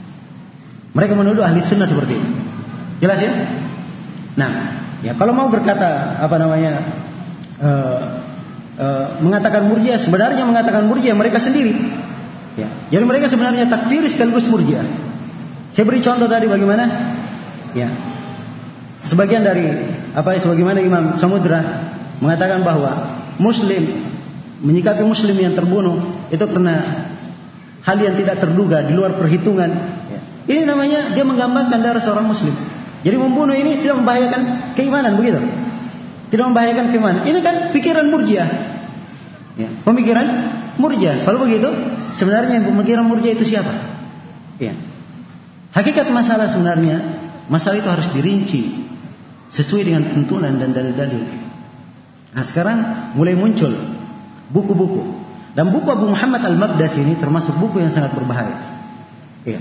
Mereka menuduh ahli sunnah seperti itu. Jelas ya? Nah, ya, kalau mau berkata apa namanya, uh, uh, mengatakan murjiah, sebenarnya mengatakan murjiah mereka sendiri. Ya. Jadi mereka sebenarnya takfir sekaligus murjiah. Saya beri contoh tadi bagaimana? Ya. Sebagian dari apa ya, sebagaimana Imam Samudra mengatakan bahwa Muslim menyikapi Muslim yang terbunuh itu karena hal yang tidak terduga di luar perhitungan. Ya. Ini namanya dia menggambarkan darah seorang Muslim. Jadi membunuh ini tidak membahayakan keimanan, begitu? Tidak membahayakan keimanan. Ini kan pikiran murjiah. Ya. Pemikiran murjiah. Kalau begitu, sebenarnya pemikiran murjiah itu siapa? Ya. Hakikat masalah sebenarnya, masalah itu harus dirinci sesuai dengan tuntunan dan dalil-dalil. Nah, sekarang mulai muncul buku-buku. Dan buku Abu Muhammad Al-Maqdisi ini termasuk buku yang sangat berbahaya. Ya.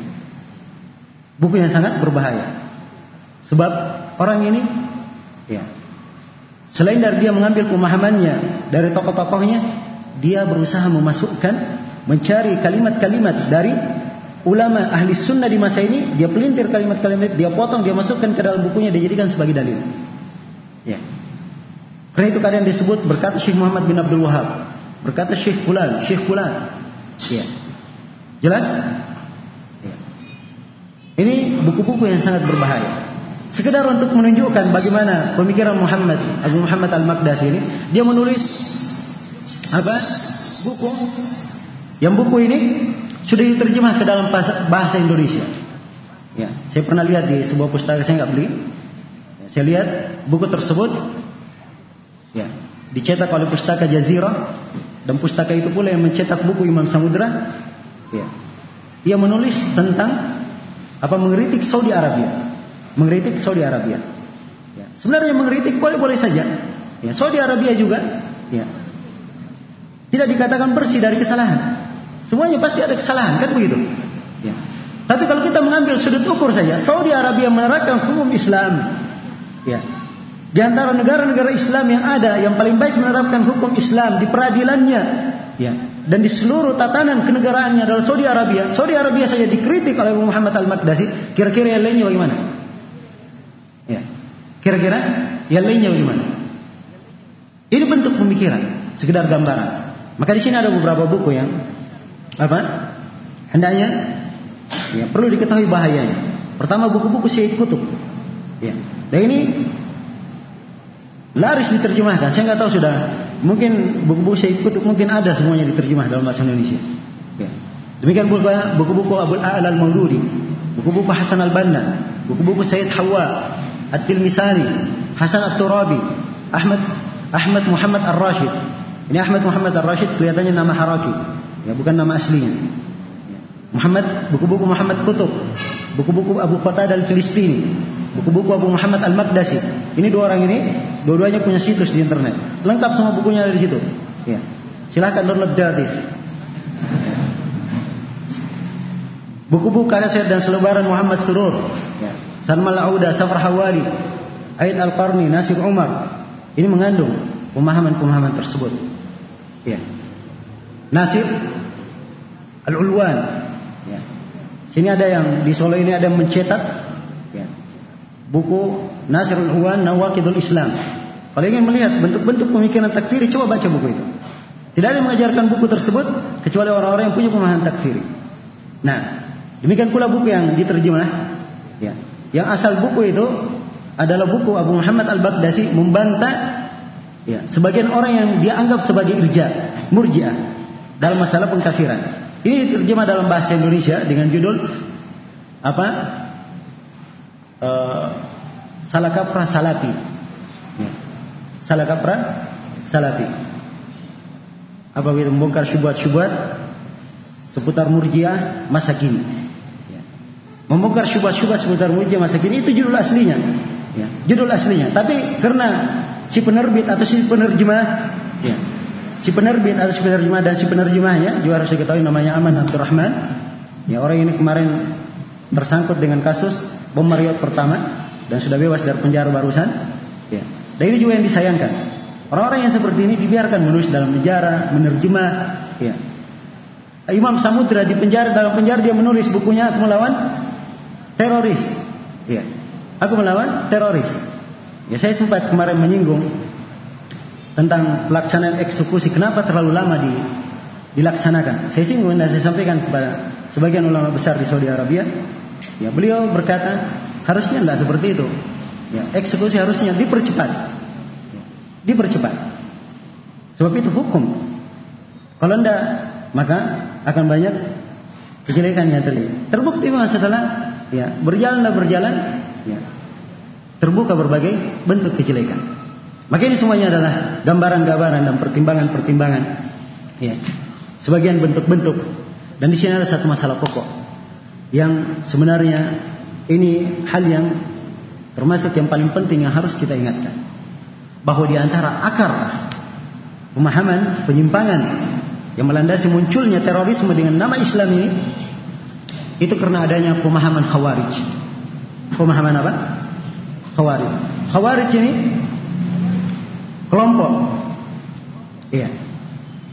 Buku yang sangat berbahaya. Sebab orang ini, ya, selain dari dia mengambil pemahamannya dari tokoh-tokohnya, dia berusaha memasukkan, mencari kalimat-kalimat dari ulama ahli sunnah di masa ini, dia pelintir kalimat-kalimat, dia potong, dia masukkan ke dalam bukunya, dia jadikan sebagai dalil. Ya. Karena itu kadang disebut berkata Syekh Muhammad bin Abdul Wahab, berkata Syekh Fulan, Syekh Fulan. Ya. Jelas? Ya. Ini buku-buku yang sangat berbahaya. Sekedar untuk menunjukkan bagaimana pemikiran Muhammad, Abu Muhammad Al-Maqdisi ini, dia menulis apa? Buku. Yang buku ini sudah diterjemah ke dalam bahasa Indonesia. Ya, saya pernah lihat di sebuah pustaka, saya nggak beli. Ya, saya lihat buku tersebut, ya, dicetak oleh pustaka Jazirah, dan pustaka itu pula yang mencetak buku Imam Samudra. Ya, ia menulis tentang apa, mengkritik Saudi Arabia, mengkritik Saudi Arabia. Ya, sebenarnya mengkritik boleh-boleh saja. Ya, Saudi Arabia juga, ya, tidak dikatakan bersih dari kesalahan. Semuanya pasti ada kesalahan, kan begitu? Ya. Tapi kalau kita mengambil sudut ukur saja, Saudi Arabia menerapkan hukum Islam. Ya. Di antara negara-negara Islam yang ada, yang paling baik menerapkan hukum Islam di peradilannya, ya, dan di seluruh tatanan kenegaraannya adalah Saudi Arabia. Saudi Arabia saja dikritik oleh Muhammad Al-Maqdisi. Kira-kira yang lainnya bagaimana? Ya. Kira-kira yang lainnya bagaimana? Ini bentuk pemikiran, sekedar gambaran. Maka di sini ada beberapa buku yang apa? Hendaknya, ya, perlu diketahui bahayanya. Pertama, buku-buku Syekh Kutub. Ya. Dan ini laris diterjemahkan. Saya nggak tahu sudah, mungkin buku-buku Syekh Kutub mungkin ada semuanya diterjemah dalam bahasa Indonesia. Ya. Demikian pula buku-buku Abdul A'la Al-Maududi, buku-buku Hasan Al-Banna, buku-buku Sayyid Hawa At-Tilmisani, Hasan At-Turabi, Ahmad Ahmad Muhammad Ar-Rashid. Ini Ahmad Muhammad Ar-Rashid kelihatannya nama haraki, ya, bukan nama aslinya. Ya. Muhammad, buku-buku Muhammad Kutub, buku-buku Abu Qatadah Al-Filistini, buku-buku Abu Muhammad Al-Maqdisi. Ini dua orang ini, dua-duanya punya situs di internet. Lengkap semua bukunya ada di situ. Ya. Silakan download gratis. Buku-buku kaset dan selebaran Muhammad Surur, ya, Salman Al-Auda, Safar Hawali, Aid Al-Qarni, Nasir Umar. Ini mengandung pemahaman-pemahaman tersebut. Ya. Nasir Al-Ulwan. Ya. Sini ada yang di Solo ini ada yang mencetak, ya, buku Nasir Al-Ulwan Nawaqidul Islam. Kalau ingin melihat bentuk-bentuk pemikiran takfiri, coba baca buku itu. Tidak ada yang mengajarkan buku tersebut kecuali orang-orang yang punya pemahaman takfiri. Nah, demikian pula buku yang diterjemah, ya, yang asal buku itu adalah buku Abu Muhammad Al-Baghdadi membantah, ya, sebagian orang yang dia anggap sebagai irja, murji'ah dalam masalah pengkafiran. Ini diterjemah dalam bahasa Indonesia dengan judul apa? Uh, Salakapra Salafi. Ya. Salakapra Salafi. Apa itu, membongkar syubhat-syubhat seputar murji'ah masa kini. Ya. Membongkar syubhat-syubhat seputar murji'ah masa kini itu judul aslinya. Ya, judul aslinya. Tapi karena si penerbit atau si penerjemah, ya, si penerbit atau si penerjemah dan si penerjemahnya juga harus diketahui namanya Aman Abdurrahman. Ya, orang ini kemarin tersangkut dengan kasus bom Marriott pertama dan sudah bebas dari penjara barusan. Ya. Dan ini juga yang disayangkan. Orang-orang yang seperti ini dibiarkan menulis dalam penjara, menerjemah. Ya. Imam Samudra di penjara, dalam penjara dia menulis bukunya Aku Melawan Teroris. Ya. Aku melawan teroris. Ya, saya sempat kemarin menyinggung tentang pelaksanaan eksekusi, kenapa terlalu lama di, dilaksanakan. Saya singgung dan saya sampaikan kepada sebagian ulama besar di Saudi Arabia. Ya, beliau berkata harusnya tidak seperti itu. Ya, eksekusi harusnya dipercepat. Ya, dipercepat. Sebab itu hukum. Kalau tidak, maka akan banyak kejelekan yang terjadi. Terbukti bahwa setelah, ya, berjalan dan berjalan, ya, terbuka berbagai bentuk kejelekan. Maka ini semuanya adalah gambaran-gambaran dan pertimbangan-pertimbangan, ya, sebagian bentuk-bentuk. Dan di sini ada satu masalah pokok yang sebenarnya ini hal yang termasuk yang paling penting yang harus kita ingatkan, bahwa di antara akar pemahaman penyimpangan yang melandasi munculnya terorisme dengan nama Islam ini, itu karena adanya pemahaman Khawarij. Pemahaman apa? Khawarij. Khawarij ini kelompok, iya,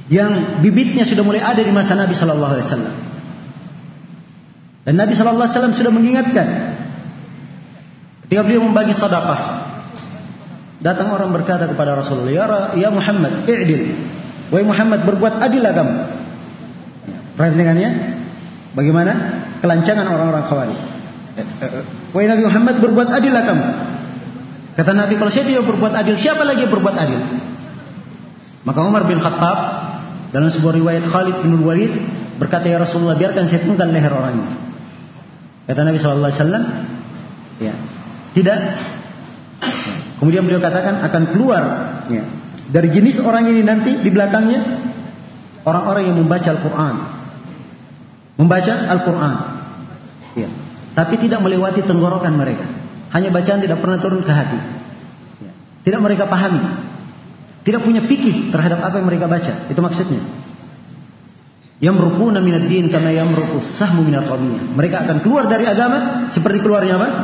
yang bibitnya sudah mulai ada di masa Nabi Sallallahu Alaihi Wasallam. Dan Nabi Sallallahu Alaihi Wasallam sudah mengingatkan ketika beliau membagi sedekah. Datang orang berkata kepada Rasulullah, ya, ya Muhammad, i'dil. Wahai Muhammad, berbuat adillah kamu. Perhatikannya, bagaimana kelancangan orang-orang Khawarij. Wahai Nabi Muhammad, berbuat adillah kamu. Kata Nabi, kalau saya tidak berbuat adil, siapa lagi yang berbuat adil? Maka Umar bin Khattab dalam sebuah riwayat Khalid bin Walid berkata, ya Rasulullah, biarkan saya penggal leher orang ini. Kata Nabi Sallallahu Alaihi Wasallam, ya, tidak. Kemudian beliau katakan akan keluar, ya, dari jenis orang ini nanti di belakangnya orang-orang yang membaca Al-Quran, membaca Al-Quran, ya, tapi tidak melewati tenggorokan mereka. Hanya bacaan tidak pernah turun ke hati, ya, tidak mereka pahami, tidak punya fikih terhadap apa yang mereka baca. Itu maksudnya. Yamruquna minad din kama yamruqu sahmu minal qamiyah. Mereka akan keluar dari agama seperti keluarnya apa?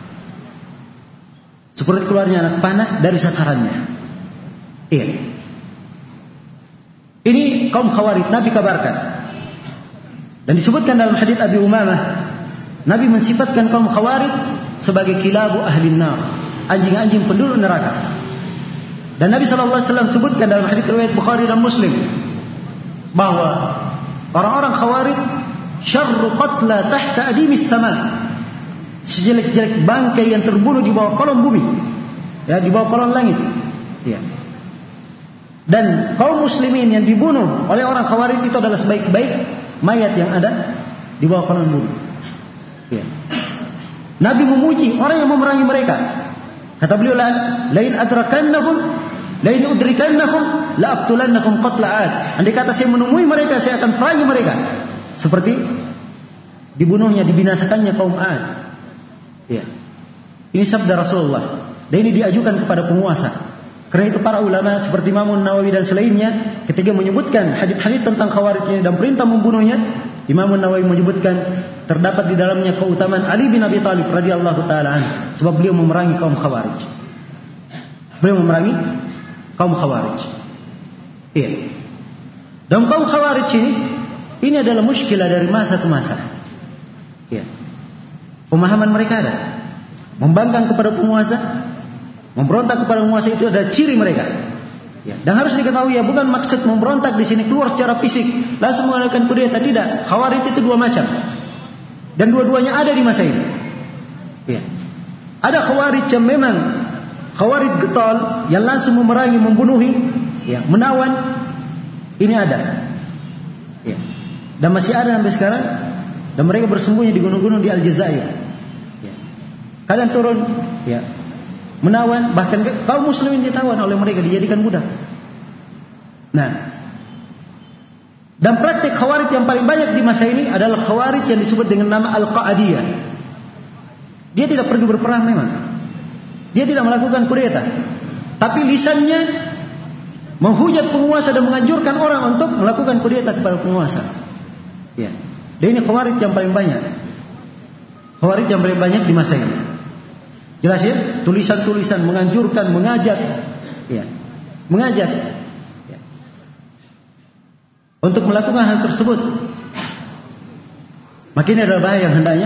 Seperti keluarnya anak panah dari sasarannya. Iya. Ini kaum Khawarij Nabi kabarkan. Dan disebutkan dalam hadits Abi Umamah, Nabi mensifatkan kaum Khawarij sebagai kilabu ahlin nar, anjing-anjing penduduk neraka. Dan Nabi sallallahu alaihi wasallam sebutkan dalam hadits riwayat Bukhari dan Muslim bahwa orang-orang Khawarij syarru qatla tahta adimis sama. Sejelek-jelek bangkai yang terbunuh di bawah kolong bumi, ya, di bawah kolong langit, ya. Dan kaum muslimin yang dibunuh oleh orang Khawarij itu adalah sebaik-baik mayat yang ada di bawah kolong bumi, ya. Nabi memuji orang yang memerangi mereka. Kata beliau, lain adrakannahum lain udrikannahum la aqtulannakum qatla 'ad. Andai kata saya menemui mereka, saya akan perangi mereka seperti dibunuhnya, dibinasakannya kaum 'Ad. Ya. Ini sabda Rasulullah. Dan ini diajukan kepada penguasa. Karena itu para ulama seperti Imam Nawawi dan selainnya ketika menyebutkan hadits-hadits tentang Khawarij ini dan perintah membunuhnya, Imam Nawawi menyebutkan terdapat di dalamnya keutamaan Ali bin Abi Thalib radhiyallahu taala anhu, sebab beliau memerangi kaum Khawarij. Beliau memerangi kaum Khawarij. Iya. Dan kaum Khawarij ini ini adalah muskilah dari masa ke masa. Iya. Pemahaman mereka ada, membangkang kepada penguasa, memberontak kepada penguasa, itu ada ciri mereka. Ya. Dan harus diketahui, ya, bukan maksud memberontak di sini keluar secara fisik langsung mengadakan kudeta, tidak. Khawarij itu dua macam, dan dua-duanya ada di masa ini. Ya. Ada Khawarij yang memang Khawarij getol yang langsung memerangi, membunuhi, ya, menawan. Ini ada. Ya. Dan masih ada sampai sekarang. Dan mereka bersembunyi di gunung-gunung di Aljazair. Ya. Kadang turun, ya, menawan, bahkan kaum muslimin ditawan oleh mereka, dijadikan budak. Nah, dan praktik Khawarij yang paling banyak di masa ini adalah Khawarij yang disebut dengan nama Al-Qa'adiyah. Dia tidak pergi berperang memang. Dia tidak melakukan kudeta. Tapi lisannya menghujat penguasa dan menganjurkan orang untuk melakukan kudeta kepada penguasa. Ya. Dan ini Khawarij yang paling banyak. Khawarij yang paling banyak di masa ini. Jelas ya? Tulisan-tulisan menganjurkan, mengajak, ya, mengajak, ya, untuk melakukan hal tersebut. Maka ini adalah bahaya yang hendaknya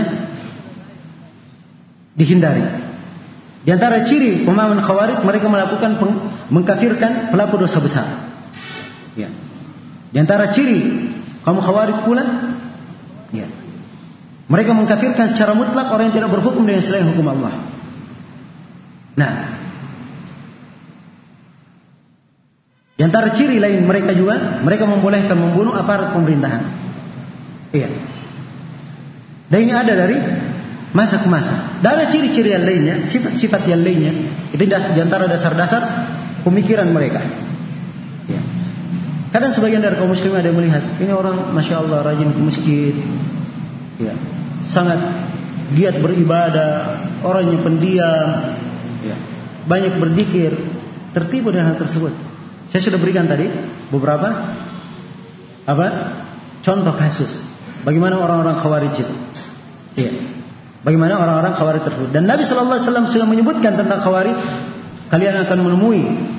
dihindari. Di antara ciri pemahaman Khawarij, mereka melakukan peng, mengkafirkan pelaku dosa besar. Ya. Di antara ciri kaum Khawarij pula, ya, mereka mengkafirkan secara mutlak orang yang tidak berhukum dengan selain hukum Allah. Nah, di antara ciri lain mereka juga, mereka membolehkan membunuh aparat pemerintahan. Iya. Dan ini ada dari masa ke masa. Dan ada ciri-ciri yang lainnya, sifat-sifat yang lainnya. Itu di antara dasar-dasar pemikiran mereka. Ya. Kadang sebagian dari kaum muslim ada yang melihat, ini orang masya Allah rajin ke masjid, ya, sangat giat beribadah, orangnya pendiam, ya, banyak berzikir, tertipu dengan hal tersebut. Saya sudah berikan tadi beberapa apa contoh kasus bagaimana orang-orang Khawarij itu. Ya. Bagaimana orang-orang Khawarij tersebut. Dan Nabi sallallahu alaihi wasallam sudah menyebutkan tentang Khawarij, kalian akan menemui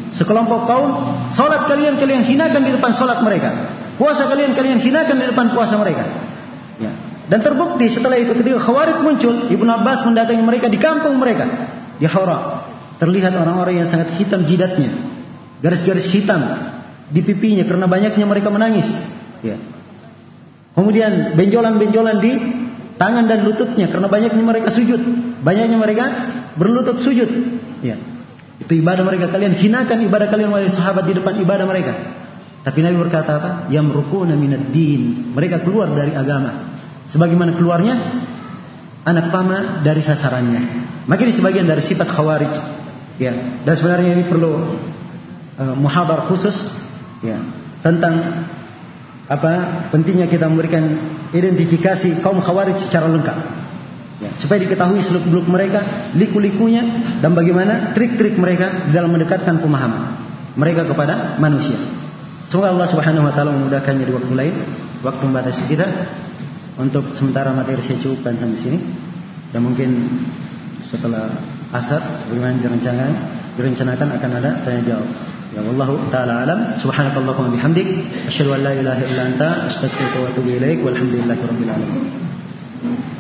sekelompok kaum, salat kalian kalian hinakan di depan salat mereka, puasa kalian kalian hinakan di depan puasa mereka. Ya. Dan terbukti setelah itu ketika Khawarij muncul, Ibnu Abbas mendatangi mereka di kampung mereka di Hira. Terlihat orang-orang yang sangat hitam jidatnya, garis-garis hitam di pipinya karena banyaknya mereka menangis. Ya. Kemudian benjolan-benjolan di tangan dan lututnya karena banyaknya mereka sujud, banyaknya mereka berlutut sujud. Ya. Itu ibadah mereka, kalian hinakan ibadah kalian wahai sahabat di depan ibadah mereka. Tapi Nabi berkata apa? Yamruquna minad din. Mereka keluar dari agama. Sebagaimana keluarnya anak panah dari sasarannya. Maka ini sebagian dari sifat Khawarij. Ya. Dan sebenarnya ini perlu uh, muhabar khusus ya, tentang apa pentingnya kita memberikan identifikasi kaum Khawarij secara lengkap. Ya, supaya diketahui seluk-beluk mereka, liku-likunya, dan bagaimana trik-trik mereka dalam mendekatkan pemahaman mereka kepada manusia. Semoga Allah Subhanahu Wa Taala memudahkannya di waktu lain. Waktu membatasi kita. Untuk sementara materi saya cukupkan sampai sini. Dan mungkin setelah asar, sebagaimana direncanakan, direncanakan akan ada tanya jawab. Ya wallahu taala alam. Subhanakallahumma bihamdik, asyhadu an la ilaha illa anta, astaghfiruka wa atubu ilaik. Walhamdulillahirabbil alamin.